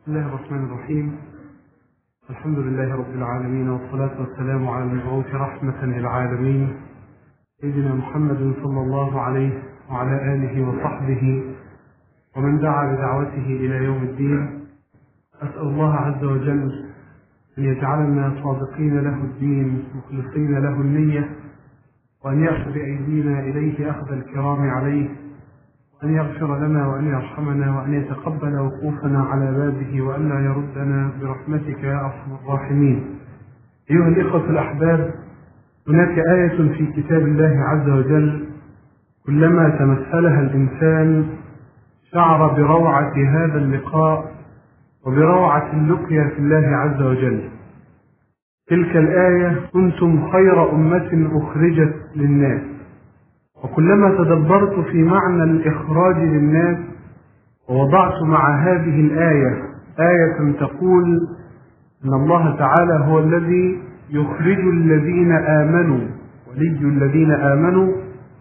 بسم الله الرحمن الرحيم. الحمد لله رب العالمين، والصلاة والسلام على المبعوث رحمة للعالمين سيدنا محمد صلى الله عليه وعلى آله وصحبه ومن دعا بدعوته إلى يوم الدين. أسأل الله عز وجل أن يجعلنا صادقين له الدين مخلصين له النية، وأن يأخذ بأيدينا إليه أخذ الكرام عليه، أن يغفر لنا وأن يرحمنا وأن يتقبل وقوفنا على بابه وأن لا يردنا برحمتك يا أرحم الراحمين. أيها الإخوة الأحباب، هناك آية في كتاب الله عز وجل كلما تمثلها الإنسان شعر بروعة هذا اللقاء وبروعة اللقيا في الله عز وجل. تلك الآية: كنتم خير أمة أخرجت للناس. وكلما تدبرت في معنى الإخراج للناس ووضعت مع هذه الآية آية تقول أن الله تعالى هو الذي يخرج الذين آمنوا، ولي الذين آمنوا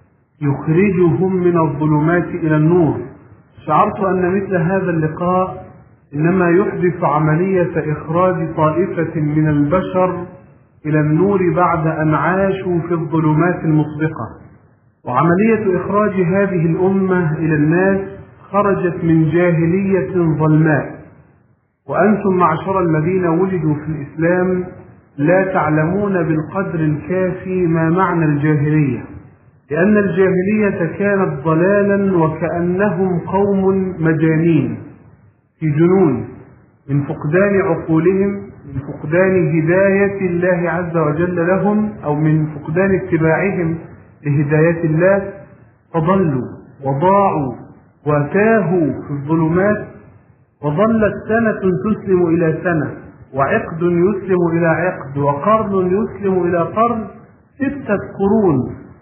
يخرجهم من الظلمات إلى النور، شعرت أن مثل هذا اللقاء إنما يحدث عملية إخراج طائفة من البشر إلى النور بعد أن عاشوا في الظلمات المسبقة. وعملية إخراج هذه الأمة إلى الناس خرجت من جاهلية ظلماء. وأنتم معشر الذين ولدوا في الإسلام لا تعلمون بالقدر الكافي ما معنى الجاهلية، لأن الجاهلية كانت ضلالا وكأنهم قوم مجانين في جنون، من فقدان عقولهم، من فقدان هداية الله عز وجل لهم، أو من فقدان اتباعهم لهداية الله، فضلوا وضاعوا وتاهوا في الظلمات. وظلت سنة تسلم إلى سنة، وعقد يسلم إلى عقد، وقرن يسلم إلى قرن، 6 قرون،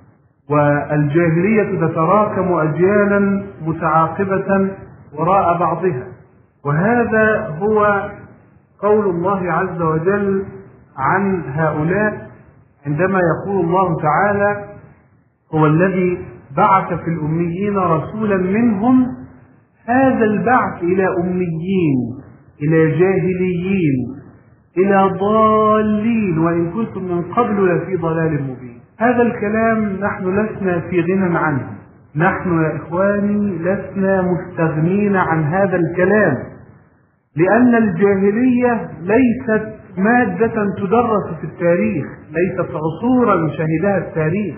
والجاهلية تتراكم أجيالا متعاقبة وراء بعضها. وهذا هو قول الله عز وجل عن هؤلاء عندما يقول الله تعالى: هو الذي بعث في الأميين رسولا منهم. هذا البعث إلى أميين، إلى جاهليين، إلى ضالين، وإن كنتم من قبل لفي ضلال مبين. هذا الكلام نحن لسنا في غنى عنه، نحن يا إخواني لسنا مستغنين عن هذا الكلام، لأن الجاهلية ليست مادة تدرس في التاريخ، ليست عصورا شهدها التاريخ.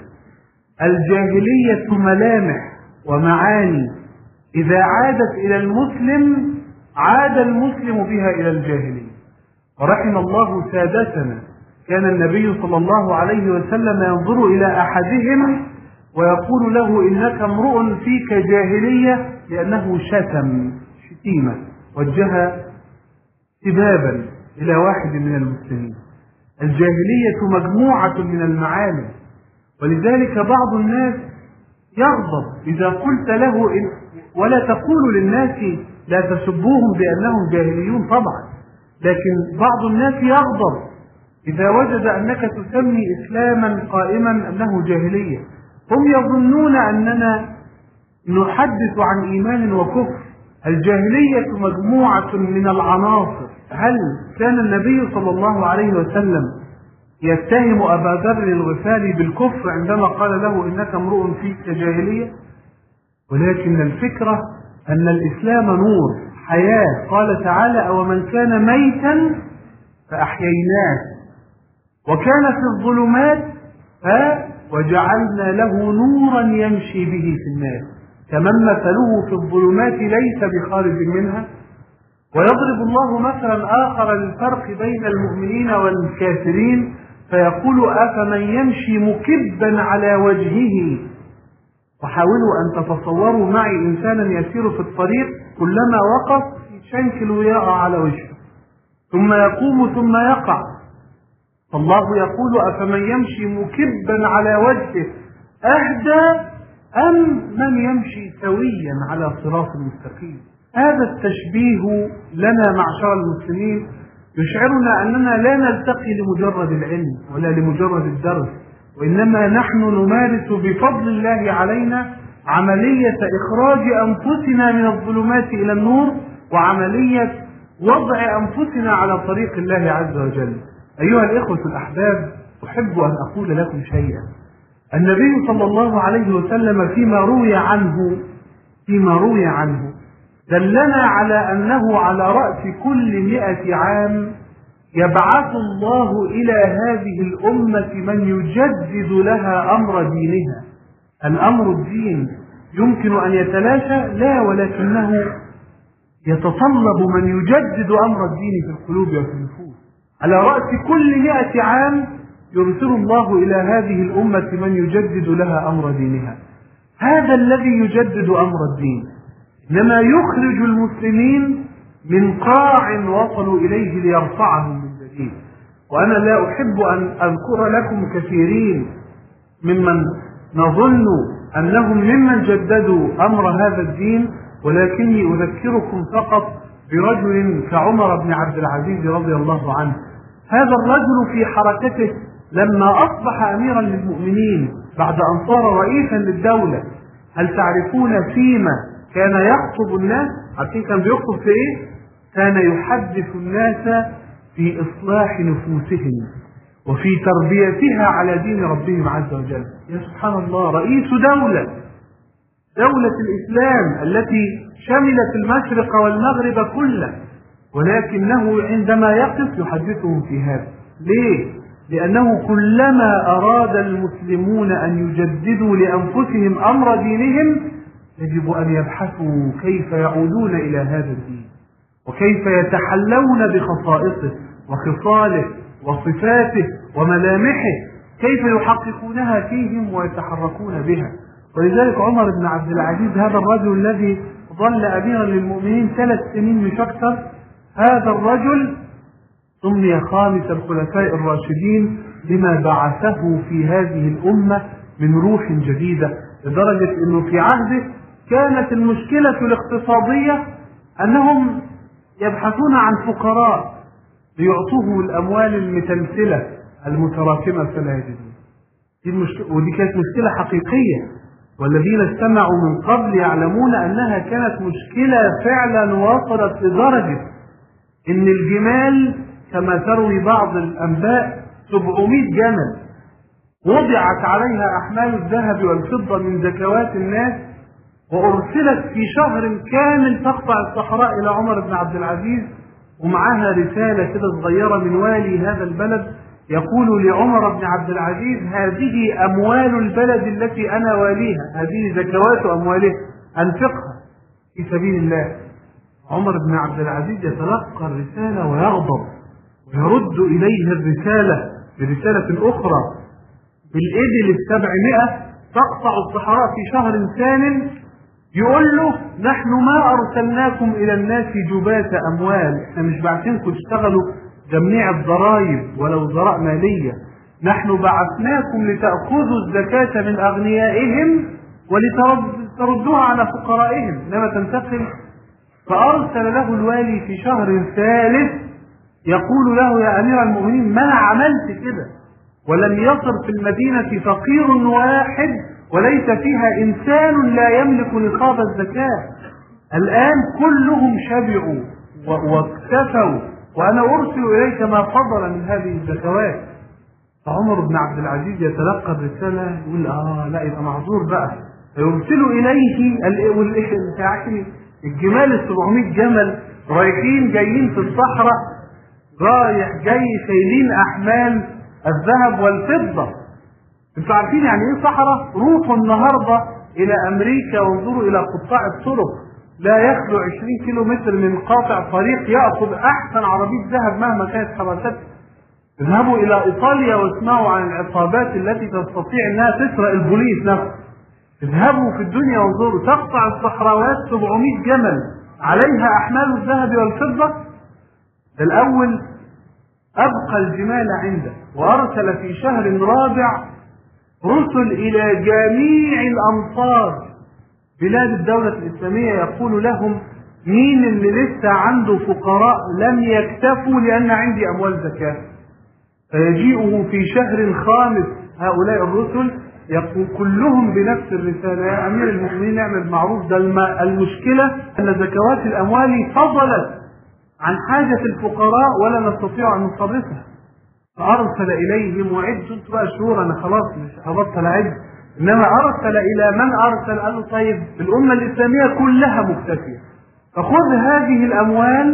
الجاهلية ملامح ومعاني، إذا عادت إلى المسلم عاد المسلم بها إلى الجاهلية. ورحم الله سادتنا، كان النبي صلى الله عليه وسلم ينظر إلى أحدهم ويقول له: إنك امرؤ فيك جاهلية، لأنه شتم شتيمة، وجه سبابا إلى واحد من المسلمين. الجاهلية مجموعة من المعاني، ولذلك بعض الناس يغضب إذا قلت له ولا تقول للناس لا تسبوهم بأنهم جاهليون طبعا، لكن بعض الناس يغضب إذا وجد أنك تسمي إسلاما قائما أنه جاهلية. هم يظنون أننا نحدث عن إيمان وكفر. الجاهلية مجموعة من العناصر. هل كان النبي صلى الله عليه وسلم يتهم أبا ذر الغفاري بالكفر عندما قال له: إنك امرؤ فيك جاهلية؟ ولكن الفكرة أن الإسلام نور حياة. قال تعالى: أومن كان ميتا فأحييناه وكان في الظلمات وجعلنا له نورا يمشي به في الناس كمن مثله في الظلمات ليس بخارج منها. ويضرب الله مثلا آخر للفرق بين المؤمنين والكافرين فيقول: أفمن يمشي مكبا على وجهه. وحاولوا أن تتصوروا معي إنسانا يسير في الطريق، كلما وقف يشنكل ويقع على وجهه، ثم يقوم ثم يقع. فالله يقول: أفمن يمشي مكبا على وجهه أهدى أم من يمشي سويا على صراط مستقيم. هذا التشبيه لنا معشر المسلمين يشعرنا أننا لا نلتقي لمجرد العلم ولا لمجرد الدرس، وإنما نحن نمارس بفضل الله علينا عملية إخراج أنفسنا من الظلمات إلى النور، وعملية وضع أنفسنا على طريق الله عز وجل. أيها الإخوة الأحباب، أحب أن أقول لكم شيئا. النبي صلى الله عليه وسلم فيما روي عنه دلنا على أنه على رأس كل 100 عام يبعث الله إلى هذه الأمة من يجدد لها أمر دينها. الأمر الدين يمكن أن يتلاشى؟ لا، ولكنه يتطلب من يجدد أمر الدين في القلوب وفي النفوس. على رأس كل 100 عام يرسل الله إلى هذه الأمة من يجدد لها أمر دينها. هذا الذي يجدد أمر الدين إنما يخرج المسلمين من قاع وصلوا إليه ليرفعهم من جديد. وأنا لا أحب أن أذكر لكم كثيرين ممن نظن أنهم ممن جددوا أمر هذا الدين، ولكني أذكركم فقط برجل كعمر بن عبد العزيز رضي الله عنه. هذا الرجل في حركته لما أصبح أميرا للمؤمنين بعد أن صار رئيسا للدولة، هل تعرفون فيما كان يخطب الناس؟ عارفين كان بيخطب في إيه؟ كان يحدث الناس في إصلاح نفوسهم وفي تربيتها على دين ربهم عز وجل. يا سبحان الله، رئيس دولة الإسلام التي شملت المشرق والمغرب كله، ولكنه عندما يقف يحدثهم في هذا. ليه؟ لأنه كلما أراد المسلمون أن يجددوا لأنفسهم أمر دينهم يجب أن يبحثوا كيف يعودون إلى هذا الدين، وكيف يتحلون بخصائصه وخصاله وصفاته وملامحه، كيف يحققونها فيهم ويتحركون بها. ولذلك عمر بن عبد العزيز هذا الرجل الذي ظل أميرا للمؤمنين 3 سنين مش أكثر، هذا الرجل سمي خامس الخلفاء الراشدين لما بعثه في هذه الأمة من روح جديدة، لدرجة أنه في عهده كانت المشكلة الاقتصادية أنهم يبحثون عن فقراء ليعطوهم الأموال المتلتلة المتراكمة فلا يجدون. ودي كانت مشكلة حقيقية، والذين استمعوا من قبل يعلمون أنها كانت مشكلة فعلا وصلت لدرجة أن الجمال كما تروي بعض الأنباء 700 جمل وضعت عليها أحمال الذهب والفضة من زكوات الناس، وأرسلت في شهر كامل تقطع الصحراء إلى عمر بن عبد العزيز، ومعها رسالة كده صغيرة من والي هذا البلد يقول لعمر بن عبد العزيز: هذه أموال البلد التي أنا واليها، هذه زكوات أموالها، أنفقها في سبيل الله. عمر بن عبد العزيز يتلقى الرسالة ويغضب ويرد إليه الرسالة برسالة أخرى بالإبل 700 تقطع الصحراء في شهر ثان، يقول له: نحن ما أرسلناكم إلى الناس جباة أموال، احنا مش بعثينكم تشتغلوا جميع الضرائب ولا وزراء مالية، نحن بعثناكم لتأخذوا الزكاة من أغنيائهم ولتردوها على فقرائهم، إنما تنتقل. فأرسل له الوالي في شهر ثالث يقول له: يا أمير المؤمنين، ما عملت كده؟ ولم يصر في المدينة فقير واحد وليس فيها إنسان لا يملك نصاب الزكاة، الآن كلهم شبعوا واكتفوا، وأنا أرسل إليك ما فضل من هذه الزكوات. فعمر بن عبد العزيز يتلقى الرسالة يقول: لا، يبقى معذور بقى. فيرسل إليه الجمال 700 جمل رايحين جايين في الصحراء، رايح جاي شايلين أحمال الذهب والفضة. انتوا عارفين يعني ايه صحراء؟ روحوا النهاردة إلى أمريكا وانظروا إلى قطاع الطرق، لا يخلو 20 كيلو متر من قاطع طريق يأخذ أحسن عربية ذهب مهما كانت حراستها. اذهبوا إلى إيطاليا واسمعوا عن العصابات التي تستطيع أنها تسرق البوليس نفسه. اذهبوا في الدنيا وانظروا، تقطع الصحراوات 700 جمل عليها أحمال الذهب والفضة. الأول أبقى الجمال عنده، وأرسل في شهر رابع رسل إلى جميع الأمصار بلاد الدولة الإسلامية يقول لهم: مين اللي لسه عنده فقراء لم يكتفوا لأن عندي أموال زكاة؟ فيجيئه في شهر خامس هؤلاء الرسل يقول كلهم بنفس الرسالة: يا أمير المؤمنين اعمل معروف، ده المشكلة أن زكوات الأموال فضلت عن حاجة الفقراء ولا نستطيع أن نصرفها، فأرسل إليهم وعدوا انتوا بقى شهور، أنا خلاص مش هبطل أعد، إنما أرسل إلى من أرسل؟ قال له طيب الأمة الإسلامية كلها مكتفية، فخذ هذه الأموال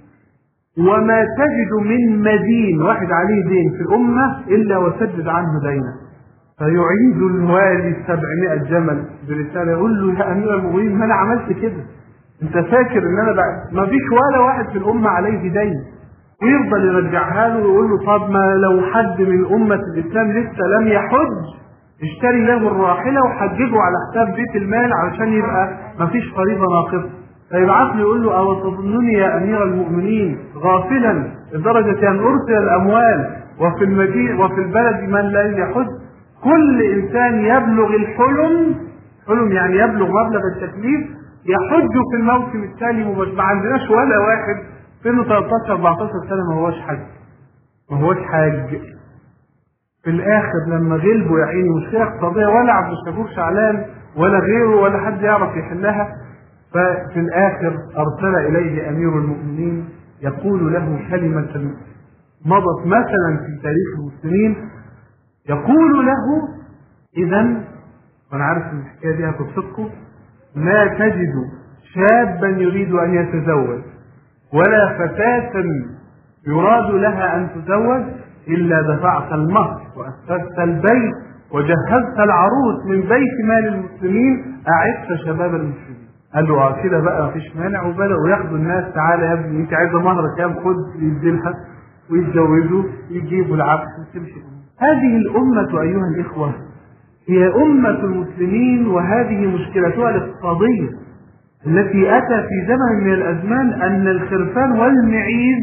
وما تجد من مدين، واحد عليه دين في الأمة إلا وسدد عنه دينه. فيعيد الوالي 700 جمل برسالة يقول له يا أمير المؤمنين ما أنا عملت كده، أنت فاكر إن أنا ما فيش ولا واحد في الأمة عليه دين؟ ويفضل يرجعها له ويقول له طب ما لو حد من أمة الإسلام لسه لم يحج اشتري له الراحلة وحججه على حساب بيت المال علشان يبقى ما فيش فريضة ناقصة. فيبعث له يقول له أو تظنني يا أمير المؤمنين غافلا لدرجة أن أرسل الأموال وفي المدينة وفي البلد من لا يحج؟ كل إنسان يبلغ الحلم، حلم يعني يبلغ مبلغ التكليف، يحج في الموسم التالي مباشرة. ما عندناش ولا واحد سنه 13 14 سنة ما هوش حج، ما هوش حاج. في الآخر لما غلبوا يا عيني مشكلة اقتصادية ولا عبد الشكور شعلان ولا غيره ولا حد يعرف يحلها، ففي الآخر أرسل إليه أمير المؤمنين يقول له كلمة مضت مثلا في تاريخ المسلمين، يقول له إذا وأنا عارف إن الحكاية دي هتبسطكم، ما تجد شابا يريد أن يتزوج ولا فتاة يراد لها أن تزوج إلا دفعت المهر وأسست البيت وجهزت العروس من بيت مال المسلمين أعدت شباب المسلمين. قال له كده بقى مفيش مانع، وبدأوا ياخدوا الناس، تعالى يا ابني انت عايزه مهر كام، خد يديلها ويتجوزوا يجيبوا العفش وتمشي. هذه الأمة أيها الإخوة هي أمة المسلمين، وهذه مشكلتها الاقتصادية التي أتى في زمن من الأزمان أن الخرفان والمعيز،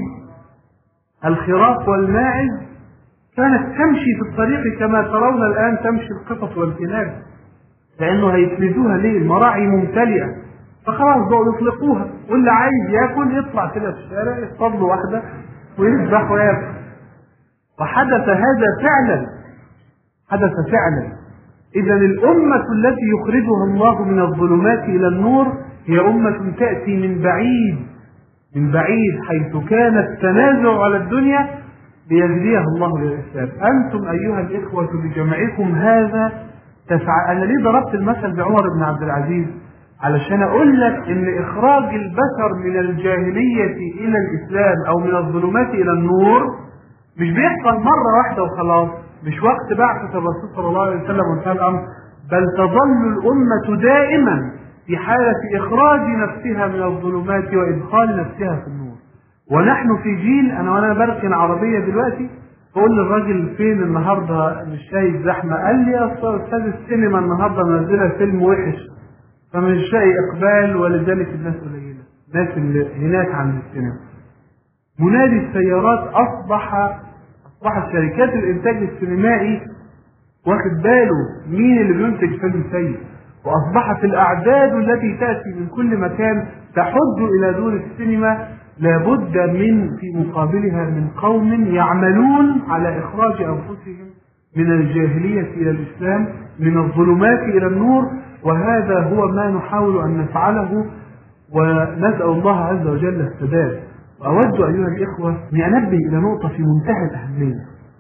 الخراف والماعز، كانت تمشي في الطريق كما ترون الآن تمشي القطط والكلاب، لأنه هيفلذوها ليه؟ المراعي ممتلئة، فخلاص بقوا يطلقوها، واللي عايز ياكل يطلع كده في الشارع يصطاد له واحدة ويذبح وياكل. وحدث هذا فعلا، حدث فعلا. إذا الأمة التي يخرجها الله من الظلمات إلى النور هي أمة تأتي من بعيد، من بعيد، حيث كان التنازع على الدنيا ليهديها الله للإسلام. أنتم أيها الإخوة بجمعكم هذا تسعى. أنا ليه ضربت المثل بعمر بن عبد العزيز؟ علشان أقول لك إن إخراج البشر من الجاهلية إلى الإسلام أو من الظلمات إلى النور مش بيحصل مرة واحدة وخلاص، مش وقت بعثة الرسول صلى الله عليه وسلم وانتهى الأمر، بل تظل الأمة دائما في حالة إخراج نفسها من الظلمات وإدخال نفسها في النور. ونحن في جيل، وأنا بركن عربية دلوقتي بقول للراجل فين النهارده مش شايف زحمة؟ قال لي يا أستاذ السينما النهارده منزلة فيلم وحش فمش لاقي إقبال ولذلك الناس قليلة، الناس اللي هناك عند السينما. منادي السيارات أصبحت شركات الإنتاج السينمائي واخد باله مين اللي بينتج فيلم سيء، وأصبحت الأعداد التي تأتي من كل مكان تحد إلى دور السينما. لابد من في مقابلها من قوم يعملون على إخراج أنفسهم من الجاهلية إلى الإسلام، من الظلمات إلى النور، وهذا هو ما نحاول أن نفعله، ونسأل الله عز وجل السداد. وأود أيها الإخوة أن أنبه إلى نقطة في منتهى الأهمية.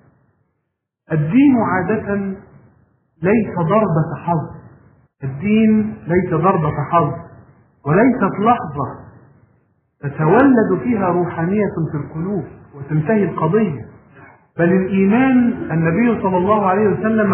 الدين عادة ليس ضربة حظ، الدين ليس ضربة حظ، وليست لحظة تتولد فيها روحانية في القلوب وتنتهي القضية، بل الإيمان النبي صلى الله عليه وسلم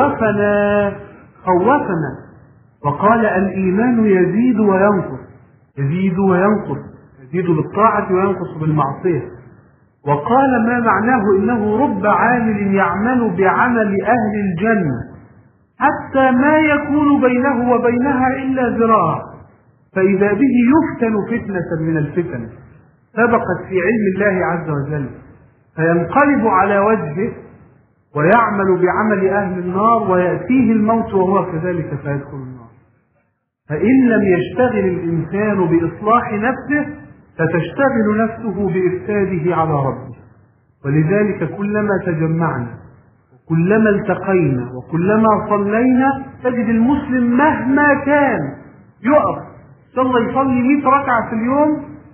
خوفنا وقال الإيمان يزيد وينقص، يزيد وينقص، يزيد بالطاعة وينقص بالمعصية. وقال ما معناه إنه رب عامل يعمل بعمل أهل الجنة حتى ما يكون بينه وبينها إلا ذراع، فإذا به يفتن فتنة من الفتن سبقت في علم الله عز وجل، فينقلب على وجهه ويعمل بعمل أهل النار ويأتيه الموت وهو كذلك فيدخل النار. فإن لم يشتغل الإنسان بإصلاح نفسه فتشتغل نفسه بإفساده على ربه. ولذلك كلما تجمعنا وكلما التقينا وكلما صلينا تجد المسلم مهما كان يقف صلى يصلي 100 ركعة في اليوم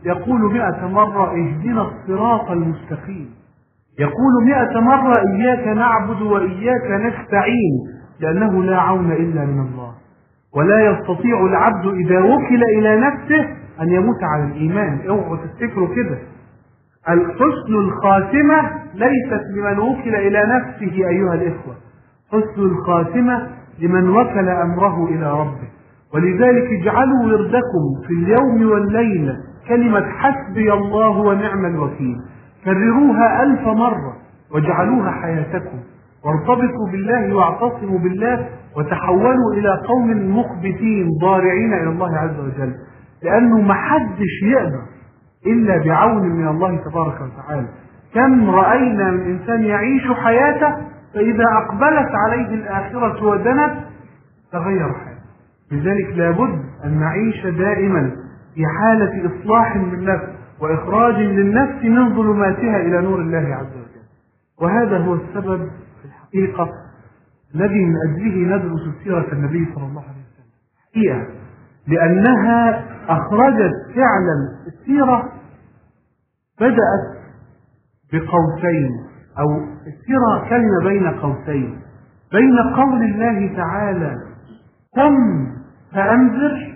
يقول 100 مرة اهدنا الصراط المستقيم، يقول 100 مرة إياك نعبد وإياك نستعين، لأنه لا عون إلا من الله. ولا يستطيع العبد إذا وكل إلى نفسه أن يموت على الإيمان. اوعوا تفتكروا كده. الحسن الخاتمة ليست لمن وكل إلى نفسه أيها الإخوة، حسن الخاتمة لمن وكل أمره إلى ربه. ولذلك اجعلوا وردكم في اليوم والليلة كلمة حسبي الله ونعم الوكيل، كرروها 1000 مرة واجعلوها حياتكم، وارتبطوا بالله واعتصموا بالله، وتحولوا إلى قوم مخبتين ضارعين إلى الله عز وجل، لأنه محدش يقدر إلا بعون من الله تبارك وتعالى. كم رأينا من إنسان يعيش حياته فإذا أقبلت عليه الآخرة ودنت تغير حياته. لذلك لابد أن نعيش دائما في حالة إصلاح للنفس وإخراج للنفس من ظلماتها إلى نور الله عز وجل. وهذا هو السبب في الحقيقة الذي من أجله ندرس سيرة النبي صلى الله عليه وسلم، هي لأنها أخرجت فعلا السيرة بدأت بقوسين، أو السيرة كلمة بين قوسين، بين قول الله تعالى قم فأنذر،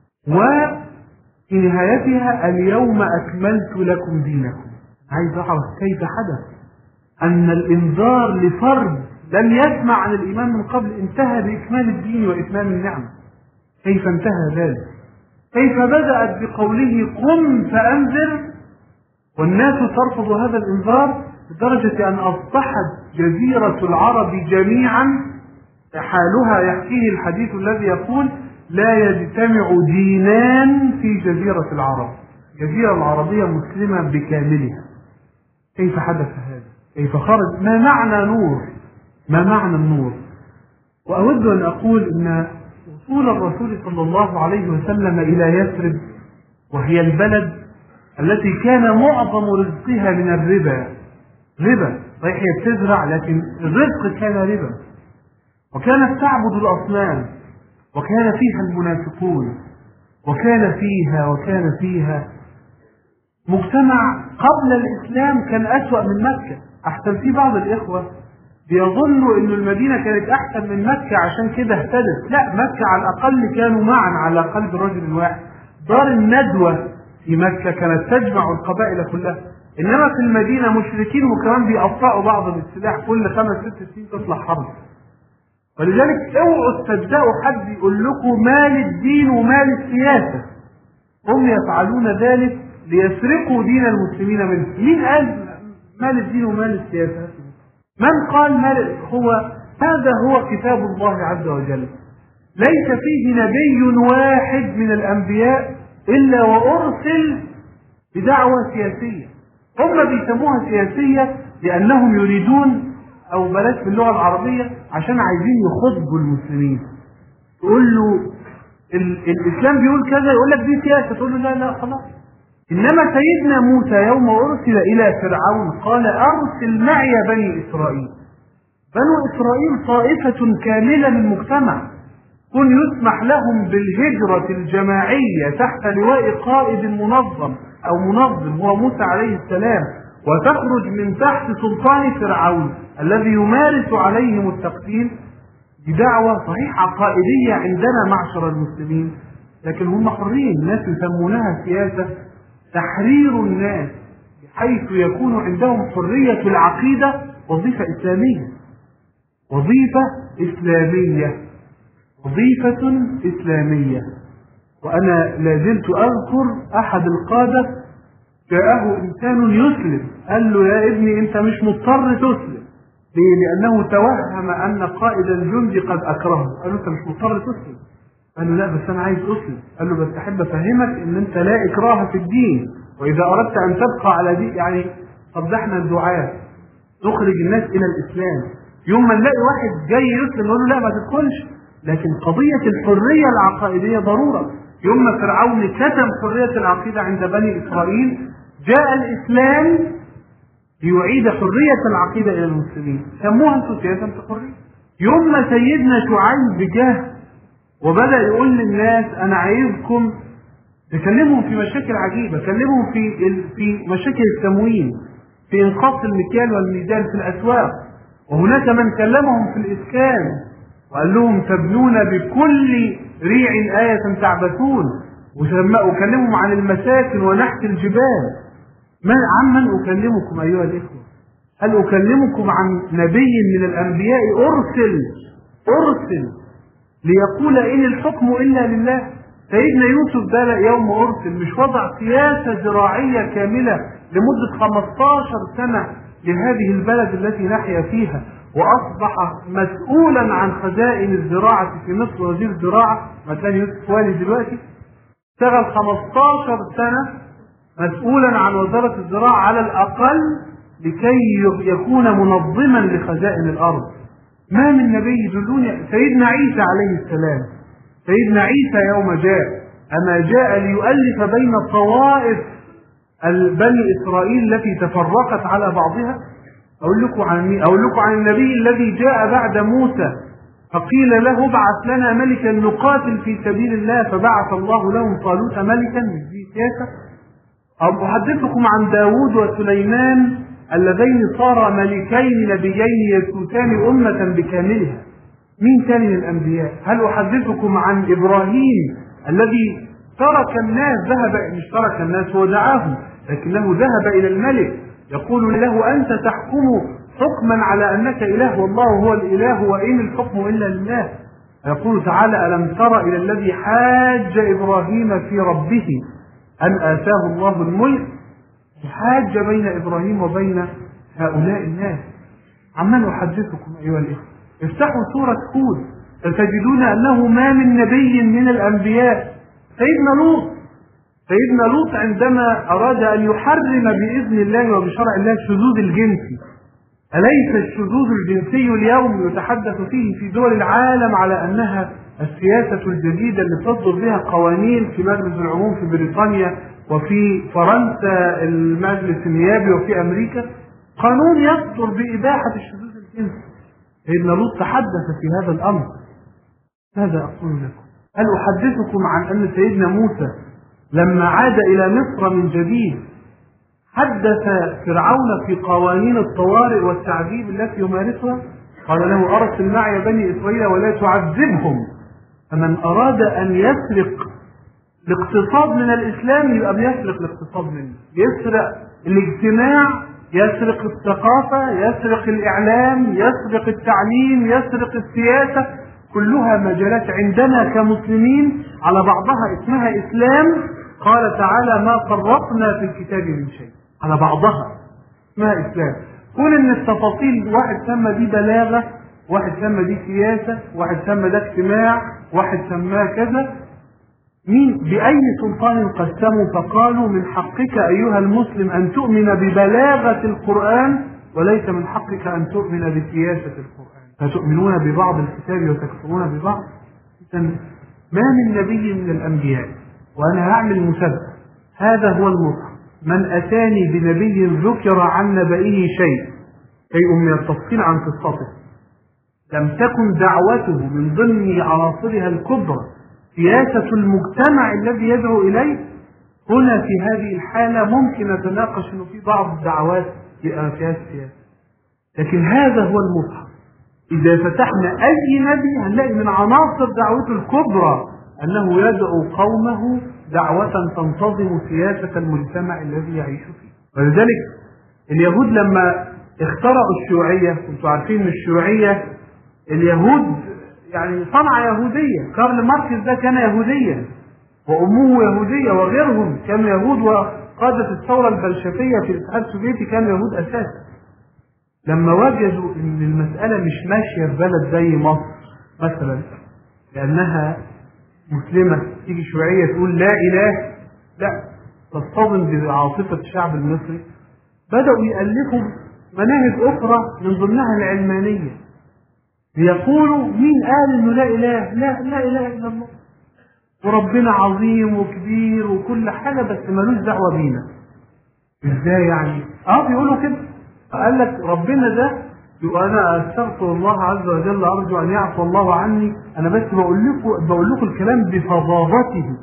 وفي نهايتها اليوم أكملت لكم دينكم. عايز أعرف كيف حدث أن الإنذار لفرد لم يسمع عن الإيمان من قبل انتهى بإكمال الدين وإتمام النعمة. كيف انتهى ذلك؟ كيف بدأت بقوله قم فأنذر والناس ترفض هذا الإنذار، لدرجة أن أصبحت جزيرة العرب جميعا حالها يحكيه الحديث الذي يقول لا يجتمع دينان في جزيرة العرب. الجزيرة العربية مسلمة بكاملها. كيف حدث هذا؟ كيف خرج؟ ما معنى نور؟ ما معنى النور؟ وأود أن أقول إن وصول الرسول صلى الله عليه وسلم إلى يثرب، وهي البلد التي كان معظم رزقها من الربا، ربا صحيح هي بتزرع لكن الرزق كان ربا، وكانت تعبد الأصنام، وكان فيها المنافقون، وكان فيها مجتمع قبل الإسلام كان أسوأ من مكة. أحسن في بعض الإخوة بيظنوا إن المدينة كانت أحسن من مكة عشان كده اهتدت. لا، مكة على الأقل كانوا معا على قلب رجل واحد. دار الندوة في مكة كانت تجمع القبائل كلها، إنما في المدينة مشركين وكمان بيقطعوا بعض بالسلاح، كل 5-6 سنين تطلع حرب. ولذلك اوعوا تصدقوا حد يقول لكم مال الدين ومال السياسة. هم يفعلون ذلك ليسرقوا دين المسلمين منه. مين قال مال الدين ومال السياسة؟ من قال مال؟ هذا هو كتاب الله عز وجل. ليس فيه نبي واحد من الأنبياء إلا وأرسل بدعوة سياسية. هم بيسموها سياسية لأنهم يريدون، أو بلاش باللغة العربية، عشان عايزين يخضوا المسلمين. تقول له الإسلام بيقول كذا، يقول لك دي سياسة، تقول له لا لا خلاص. إنما سيدنا موسى يوم أرسل إلى فرعون قال أرسل معي بني إسرائيل. بنو إسرائيل طائفة كاملة من المجتمع، كن يسمح لهم بالهجرة الجماعية تحت لواء قائد منظم أو منظم هو موسى عليه السلام، وتخرج من تحت سلطان فرعون الذي يمارس عليهم التقتيل بدعوة صحيح عقائدية عندنا معشر المسلمين، لكن هم حرين. الناس يسمونها سياسة تحرير الناس بحيث يكون عندهم حرية العقيدة. وظيفة إسلامية، وظيفة إسلامية. وأنا لازلت أذكر أحد القادة جاءه إنسان يسلم، قال له يا ابني أنت مش مضطر تسلم. ليه؟ لأنه توهم أن قائد الجند قد أكرهه. قال له أنت مش مضطر تسلم. قال له لا بس أنا عايز أسلم. قال له بس أحب أفهمك إن أنت لا إكراه في الدين، وإذا أردت أن تبقى على دين يعني طب ده احنا الدعاة نخرج الناس إلى الإسلام، يوم ما نلاقي واحد جاي يسلم نقول له لا ما تدخلش. لكن قضية الحرية العقائدية ضرورة. يوم ما فرعون كتم حرية العقيدة عند بني إسرائيل، جاء الإسلام ليعيد حرية العقيدة إلى المسلمين. سموها انتوا سياسة حرية. يوم ما سيدنا شعيب جه وبدأ يقول للناس أنا عايزكم يكلمهم في مشاكل عجيبة، كلمهم في مشاكل التموين، في إنقاص المكيال والميزان في الأسواق. وهناك من كلمهم في الإسكان وقال لهم تبنون بكل ريع آية تعبثون، وكلمهم عن المساكن ونحت الجبال. عمن أكلمكم أيها الإخوة؟ هل أكلمكم عن نبي من الأنبياء أرسل ليقول إن الحكم إلا لله؟ سيدنا يوسف ده يوم أرسل مش وضع سياسة زراعية كاملة لمدة 15 سنة لهذه البلد التي نحيا فيها، وأصبح مسؤولا عن خزائن الزراعة في مصر، وزير الزراعة مثلا يوسف والي دلوقتي اشتغل 15 سنة مسؤولا عن وزارة الزراعة على الأقل لكي يكون منظما لخزائن الأرض. ما من نبي يدلوني. سيدنا عيسى عليه السلام، سيدنا عيسى يوم جاء أما جاء ليؤلف بين طوائف بني إسرائيل التي تفرقت على بعضها؟ أقول لكم عن النبي الذي جاء بعد موسى فقيل له ابعث لنا ملكا نقاتل في سبيل الله، فبعث الله لهم طالوت ملكا. مش دي سياسة؟ أو أحدثكم عن داود وسليمان اللذين صارا ملكين نبيين يسوسان أمة بكاملها. مين كان من الأنبياء؟ هل أحدثكم عن إبراهيم الذي ترك الناس، مش ترك الناس، هو دعاهم لكنه ذهب إلى الملك يقول له أنت تحكم حكما على أنك إله والله هو الإله وإن الحكم إلا لله. يقول تعالى ألم تر إلى الذي حاج إبراهيم في ربه أن آتاه الله الملك؟ حاج بين إبراهيم وبين هؤلاء الناس. عمن أحدثكم أيها الإخوة؟ افتحوا سورة هود فتجدون أنه ما من نبي من الأنبياء. سيدنا لوط عندما أراد أن يحرم بإذن الله وبشرع الله الشذوذ الجنسي، أليس الشذوذ الجنسي اليوم يتحدث فيه في دول العالم على أنها السياسة الجديدة اللي تصدر بها قوانين في مجلس العموم في بريطانيا وفي فرنسا المجلس النيابي وفي أمريكا قانون يصدر بإباحة الشذوذ الجنسي؟ سيدنا لوط تحدث في هذا الأمر. ماذا أقول لكم؟ هل أحدثكم عن أن سيدنا موسى لما عاد إلى مصر من جديد حدث فرعون في قوانين الطوارئ والتعذيب التي يمارسها؟ قال له أرسل معي بني إسرائيل ولا تعذبهم. فمن أراد أن يسرق الاقتصاد من الإسلام يبقى بيسرق الاقتصاد منه، يسرق الاجتماع، يسرق الثقافة، يسرق الإعلام، يسرق التعليم، يسرق السياسة. كلها مجالات عندنا كمسلمين على بعضها اسمها إسلام. قال تعالى ما فرطنا في الكتاب من شيء، على بعضها اسمها إسلام. كون ان التفاصيل واحد سمى دي بلاغة، واحد سمى دي سياسة، واحد سمى ده اجتماع، واحد سماه كذا. مين بأي سلطان قسموا فقالوا من حقك أيها المسلم أن تؤمن ببلاغة القرآن وليس من حقك أن تؤمن بسياسة القرآن، فتؤمنون ببعض الكتاب وتكفرون ببعض. ما من نبي من الأنبياء، وأنا هعمل مسابقة، هذا هو المصحف، من أتاني بنبي ذكر عن نبئه شيء من التفصيل عن قصته لم تكن دعوته من ضمن عناصرها الكبرى سياسة المجتمع الذي يدعو إليه، هنا في هذه الحالة ممكن نتناقش أنه في بعض الدعوات فيها السياسة. لكن هذا هو المصحف. إذا فتحنا أي نبي هنلاقي من عناصر دعوته الكبرى أنه يدعو قومه دعوة تنتظم سياسة المجتمع الذي يعيش فيه. ولذلك اليهود لما اخترعوا الشيوعية، كنتوا عارفين أن الشيوعية اليهود يعني صنعة يهودية. كارل ماركس ده كان يهوديا وأمه يهودية وغيرهم كانوا يهود، وقادة الثورة البلشفية في الاتحاد السوفيتي كانوا يهود أساسا. لما وجدوا أن المسألة مش ماشية في بلد زي مصر مثلا لأنها مسلمة، تيجي شيوعية تقول لا إله، لا تصطدم بعاطفة الشعب المصري، بدأوا يألفوا مناهج أخرى من ضمنها العلمانية ليقولوا مين قال إنه لا إله؟ لا إله إلا الله، وربنا عظيم وكبير وكل حاجة بس ملوش دعوة بينا. إزاي يعني؟ بيقولوا كده. قال لك ربنا ده يبقى أنا أستغفر الله عز وجل أرجو أن يعفو الله عني، أنا بس بقول لكم الكلام بفظاظته،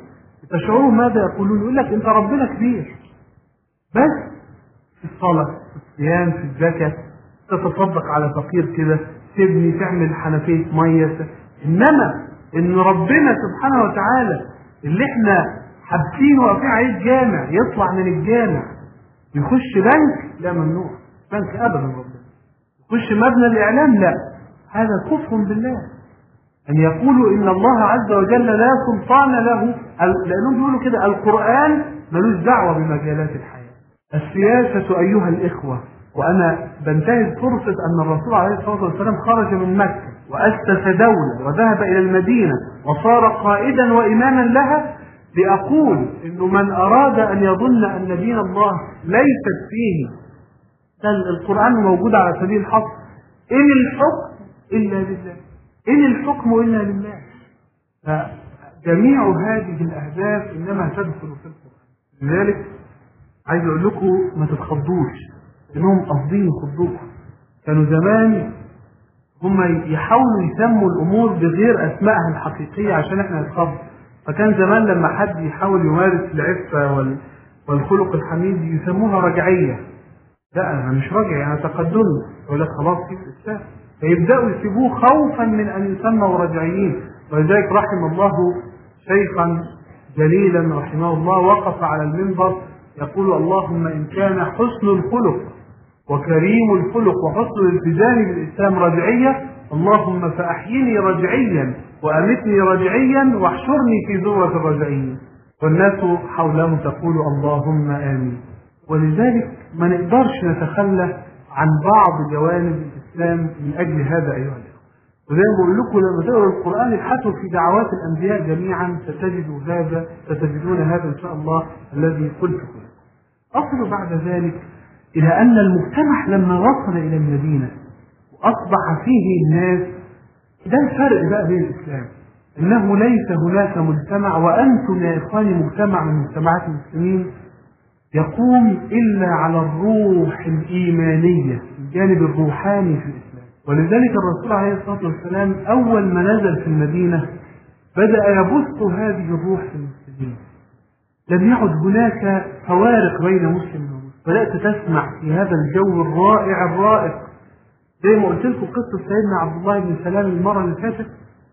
تشعرون ماذا يقولون؟ يقول لك أنت ربنا كبير، بس في الصلاة، في الصيام، في الزكاة، تتصدق على فقير كده، تبني، تعمل حنفية مية، إنما إن ربنا سبحانه وتعالى اللي إحنا حابسينه واقفين عليه الجامع يطلع من الجامع يخش بنك، لا ممنوع بنك أبدا. ربنا يخش مبنى الإعلام، لا، هذا كفر بالله. أن يقولوا إن الله عز وجل لا سلطان له، لأنهم بيقولوا كده القرآن ملوش دعوة بمجالات الحياة. السياسة أيها الإخوة، وأنا بنتهز فرصة أن الرسول عليه الصلاة والسلام خرج من مكة وأسس دولة وذهب إلى المدينة وصار قائدا وإماما لها، لأقول إنه من أراد أن يظن أن دين الله ليست فيه القرآن موجود على سبيل الحصر، إن الحكم إلا لله، إن الحكم إلا لله. فجميع هذه الأهداف إنما تدخل في القرآن. لذلك عايز أقول لكم ما تتخضوش، إنهم قاصدين يخضوكم. كانوا زمان هم يحاولوا يسموا الأمور بغير أسمائها الحقيقية عشان إحنا نتخض. فكان زمان لما حد يحاول يمارس العفة والخلق الحميد يسموها رجعية. لا، أنا مش راجع، أنا تقدم. يقول لك خلاص في الإسلام، فيبدأوا يسيبوه خوفا من أن يسموا رجعيين. ولذلك رحم الله شيخا جليلا رحمه الله وقف على المنبر يقول: اللهم إن كان حسن الخلق وكريم الخلق وحسن الالتزام بالإسلام رجعية، اللهم فأحيني رجعيا وأمتني رجعيا واحشرني في ذروة الرجعيين. والناس حوله تقول اللهم آمين. ولذلك ما نقدرش نتخلى عن بعض جوانب الإسلام من أجل هذا أيها الأخوة. وزي ما بقول لكم لما تقرأوا القرآن ابحثوا في دعوات الأنبياء جميعا ستجدون هذا إن شاء الله الذي قلت لكم. أصل بعد ذلك إلى أن المجتمع لما وصل إلى المدينة وأصبح فيه الناس، ده الفرق بقى بين الإسلام، إنه ليس هناك مجتمع، وأنتم يا إخواني مجتمع من مجتمعات المسلمين، يقوم إلا على الروح الإيمانية، الجانب الروحاني في الإسلام. ولذلك الرسول عليه الصلاة والسلام أول ما نزل في المدينة بدأ يبث هذه الروح في المسلمين. لم يعد هناك فوارق بين مسلم ومسلم. بدأت تسمع في هذا الجو الرائع الرائق، زي ما قلت لكم قصة سيدنا عبد الله بن سلام المرة اللي فاتت.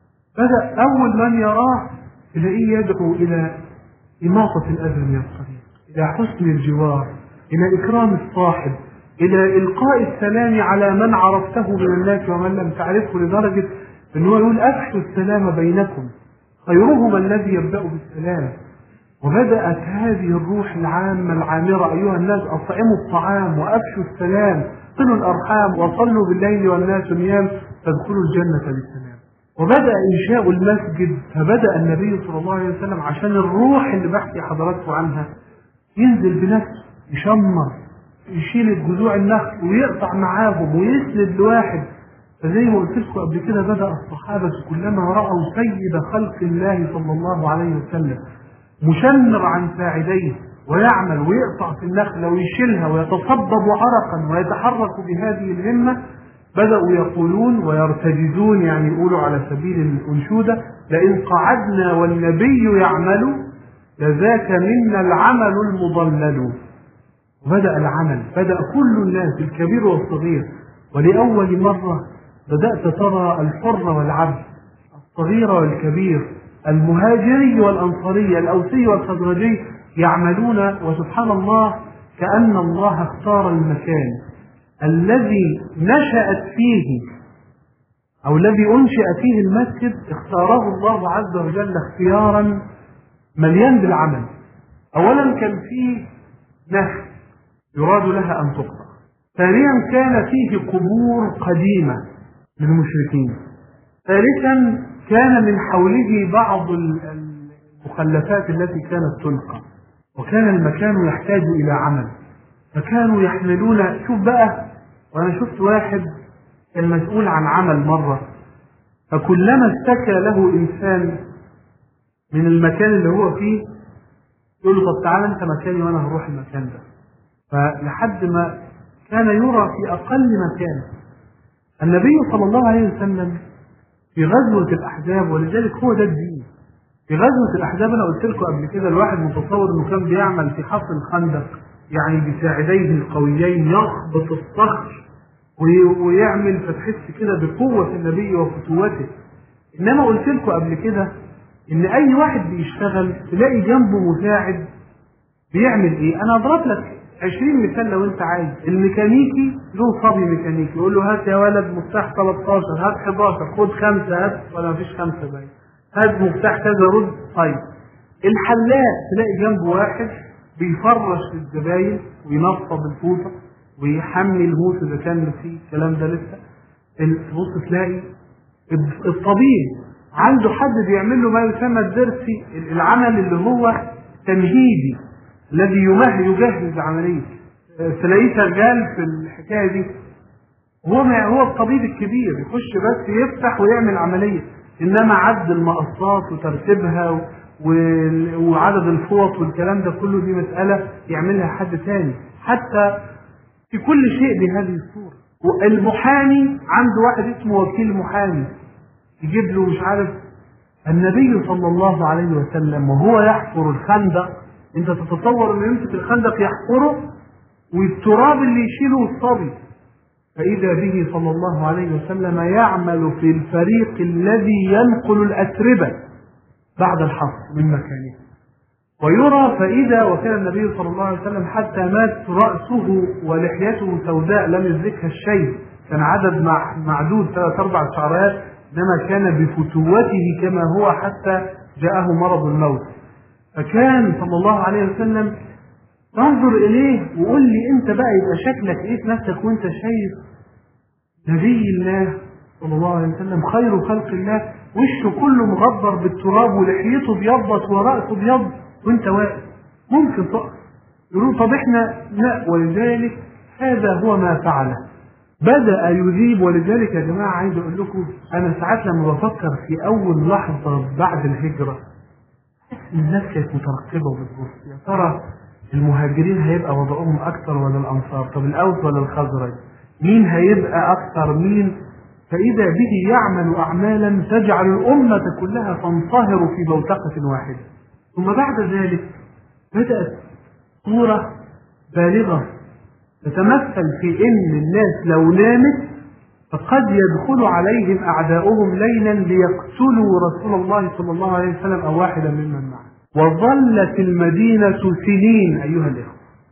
بدأ أول من يراه تلاقيه يدعو إلى إماطة الأذى من الطريق، إلى حسن الجوار، إلى إكرام الصاحب، إلى إلقاء السلام على من عرفته من الناس ومن لم تعرفه، لدرجة أنه يقول: أفشوا السلام بينكم، خيرهم الذي يبدأ بالسلام. وبدأت هذه الروح العامة العامرة: أيها الناس أطعموا الطعام وأفشوا السلام، صلوا الأرحام وصلوا بالليل والناس نيام تدخلوا الجنة بالسلام. وبدأ إنشاء المسجد، فبدأ النبي صلى الله عليه وسلم عشان الروح اللي بحكي حضراتكم عنها ينزل بنفسه، يشمر، يشيل الجذوع النخل ويقطع معاهم ويسند لواحد. فزي ما قلت لكم قبل كده بدأ الصحابة كلما رأوا سيد خلق الله صلى الله عليه وسلم مشمر عن ساعديه ويعمل ويقطع في النخلة ويشيلها ويتصبب عرقا ويتحرك بهذه الهمة، بدأوا يقولون ويرتجزون، يعني يقولوا على سبيل الأنشودة: لئن قعدنا والنبي يعمل لذاك منا العمل المضلل. وبدأ العمل، بدأ كل الناس الكبير والصغير. ولأول مرة بدأت ترى الحر والعبد، الصغير والكبير، المهاجري والأنصاري، الأوسي والخزرجي يعملون. وسبحان الله كأن الله اختار المكان الذي نشأت فيه أو الذي أنشأ فيه المسجد، اختاره الله عز وجل اختيارا مليان بالعمل. أولا كان فيه نخل يراد لها أن تقطع. ثانيا كان فيه قبور قديمة للمشركين. ثالثا كان من حوله بعض المخلفات التي كانت تلقى. وكان المكان يحتاج إلى عمل، فكانوا يحملون. شوف بقى، وأنا شفت واحد كان مسؤول عن عمل مرة، فكلما اشتكى له إنسان من المكان اللي هو فيه يقول له: طب تعال أنت مكاني وأنا هروح المكان ده. فلحد ما كان يرى في أقل مكان. النبي صلى الله عليه وسلم في غزوة الأحزاب، ولذلك هو ده الدين، في غزوة الأحزاب أنا قلت لكم قبل كده الواحد متصور إنه كان بيعمل في حفر الخندق يعني بساعديه القويين يخبط الصخر ويعمل، فتحس كده بقوة النبي وفتوته. إنما قلت لكم قبل كده إن أي واحد بيشتغل تلاقي جنبه مساعد بيعمل إيه؟ أنا أضرب لك 20 مثال لو أنت عايز. الميكانيكي له صبي ميكانيكي يقول له هات يا ولد مفتاح 13، هات 11، خد 5، هات ولا مفيش 5 باين، هات مفتاح كذا رد. طيب الحلاق تلاقي جنبه واحد بيفرش الزباين وينصب الفوطه ويحمي الهوس اذا كان فيه الكلام ده لسه. تبص تلاقي الطبيب عنده حد بيعمل له ما يسمى الدرسي، العمل اللي هو تمهيدي الذي يجهز عمليه، تلاقيه شغال في الحكايه دي. هو الطبيب الكبير يخش بس يفتح ويعمل عمليه، انما عد المقصات وترتيبها وعدد الفوط والكلام ده كله دي مساله يعملها حد ثاني، حتى في كل شيء بهذه الصوره. والمحامي عنده واحد اسمه وكيل محامي يجيب له مش عارف. النبي صلى الله عليه وسلم وهو يحفر الخندق، انت تتصور انه يمسك الخندق يحفره والتراب اللي يشيله الصبي، فإذا به صلى الله عليه وسلم يعمل في الفريق الذي ينقل الأتربة بعد الحفر من مكانه. ويرى فإذا وكان النبي صلى الله عليه وسلم حتى مات رأسه ولحيته سوداء لم يدركها الشيء، كان عدد معدود 3-4 شعرات، إنما كان بفتوته كما هو حتى جاءه مرض الموت. فكان صلى الله عليه وسلم تنظر إليه وقول لي أنت بقى يبقى شكلك إيه في نفسك وأنت شايف نبي الله صلى الله عليه وسلم خير خلق الله وشه كله مغبر بالتراب ولحيته بيضت ورأسه بيض وأنت واقف ممكن تقف. يقولون طب إحنا لا، ولذلك هذا هو ما فعله، بدأ يذيب. ولذلك يا جماعة عايز أقول لكم أنا ساعات لما بفكر في أول لحظة بعد الهجرة الناس كانت مترقبة وبتبص يا ترى المهاجرين هيبقى وضعهم أكثر ولا الأنصار؟ طب الأوس ولا الخزرج؟ مين هيبقى أكثر مين؟ فإذا به يعمل أعمالا تجعل الأمة كلها تنصهر في بوتقة واحدة. ثم بعد ذلك بدأت صورة بالغة تتمثل في إن الناس لو نامت فقد يدخل عليهم أعداؤهم ليلا ليقتلوا رسول الله صلى الله عليه وسلم أو واحدا ممن معه. وظلت المدينة سنين أيها الإخوة،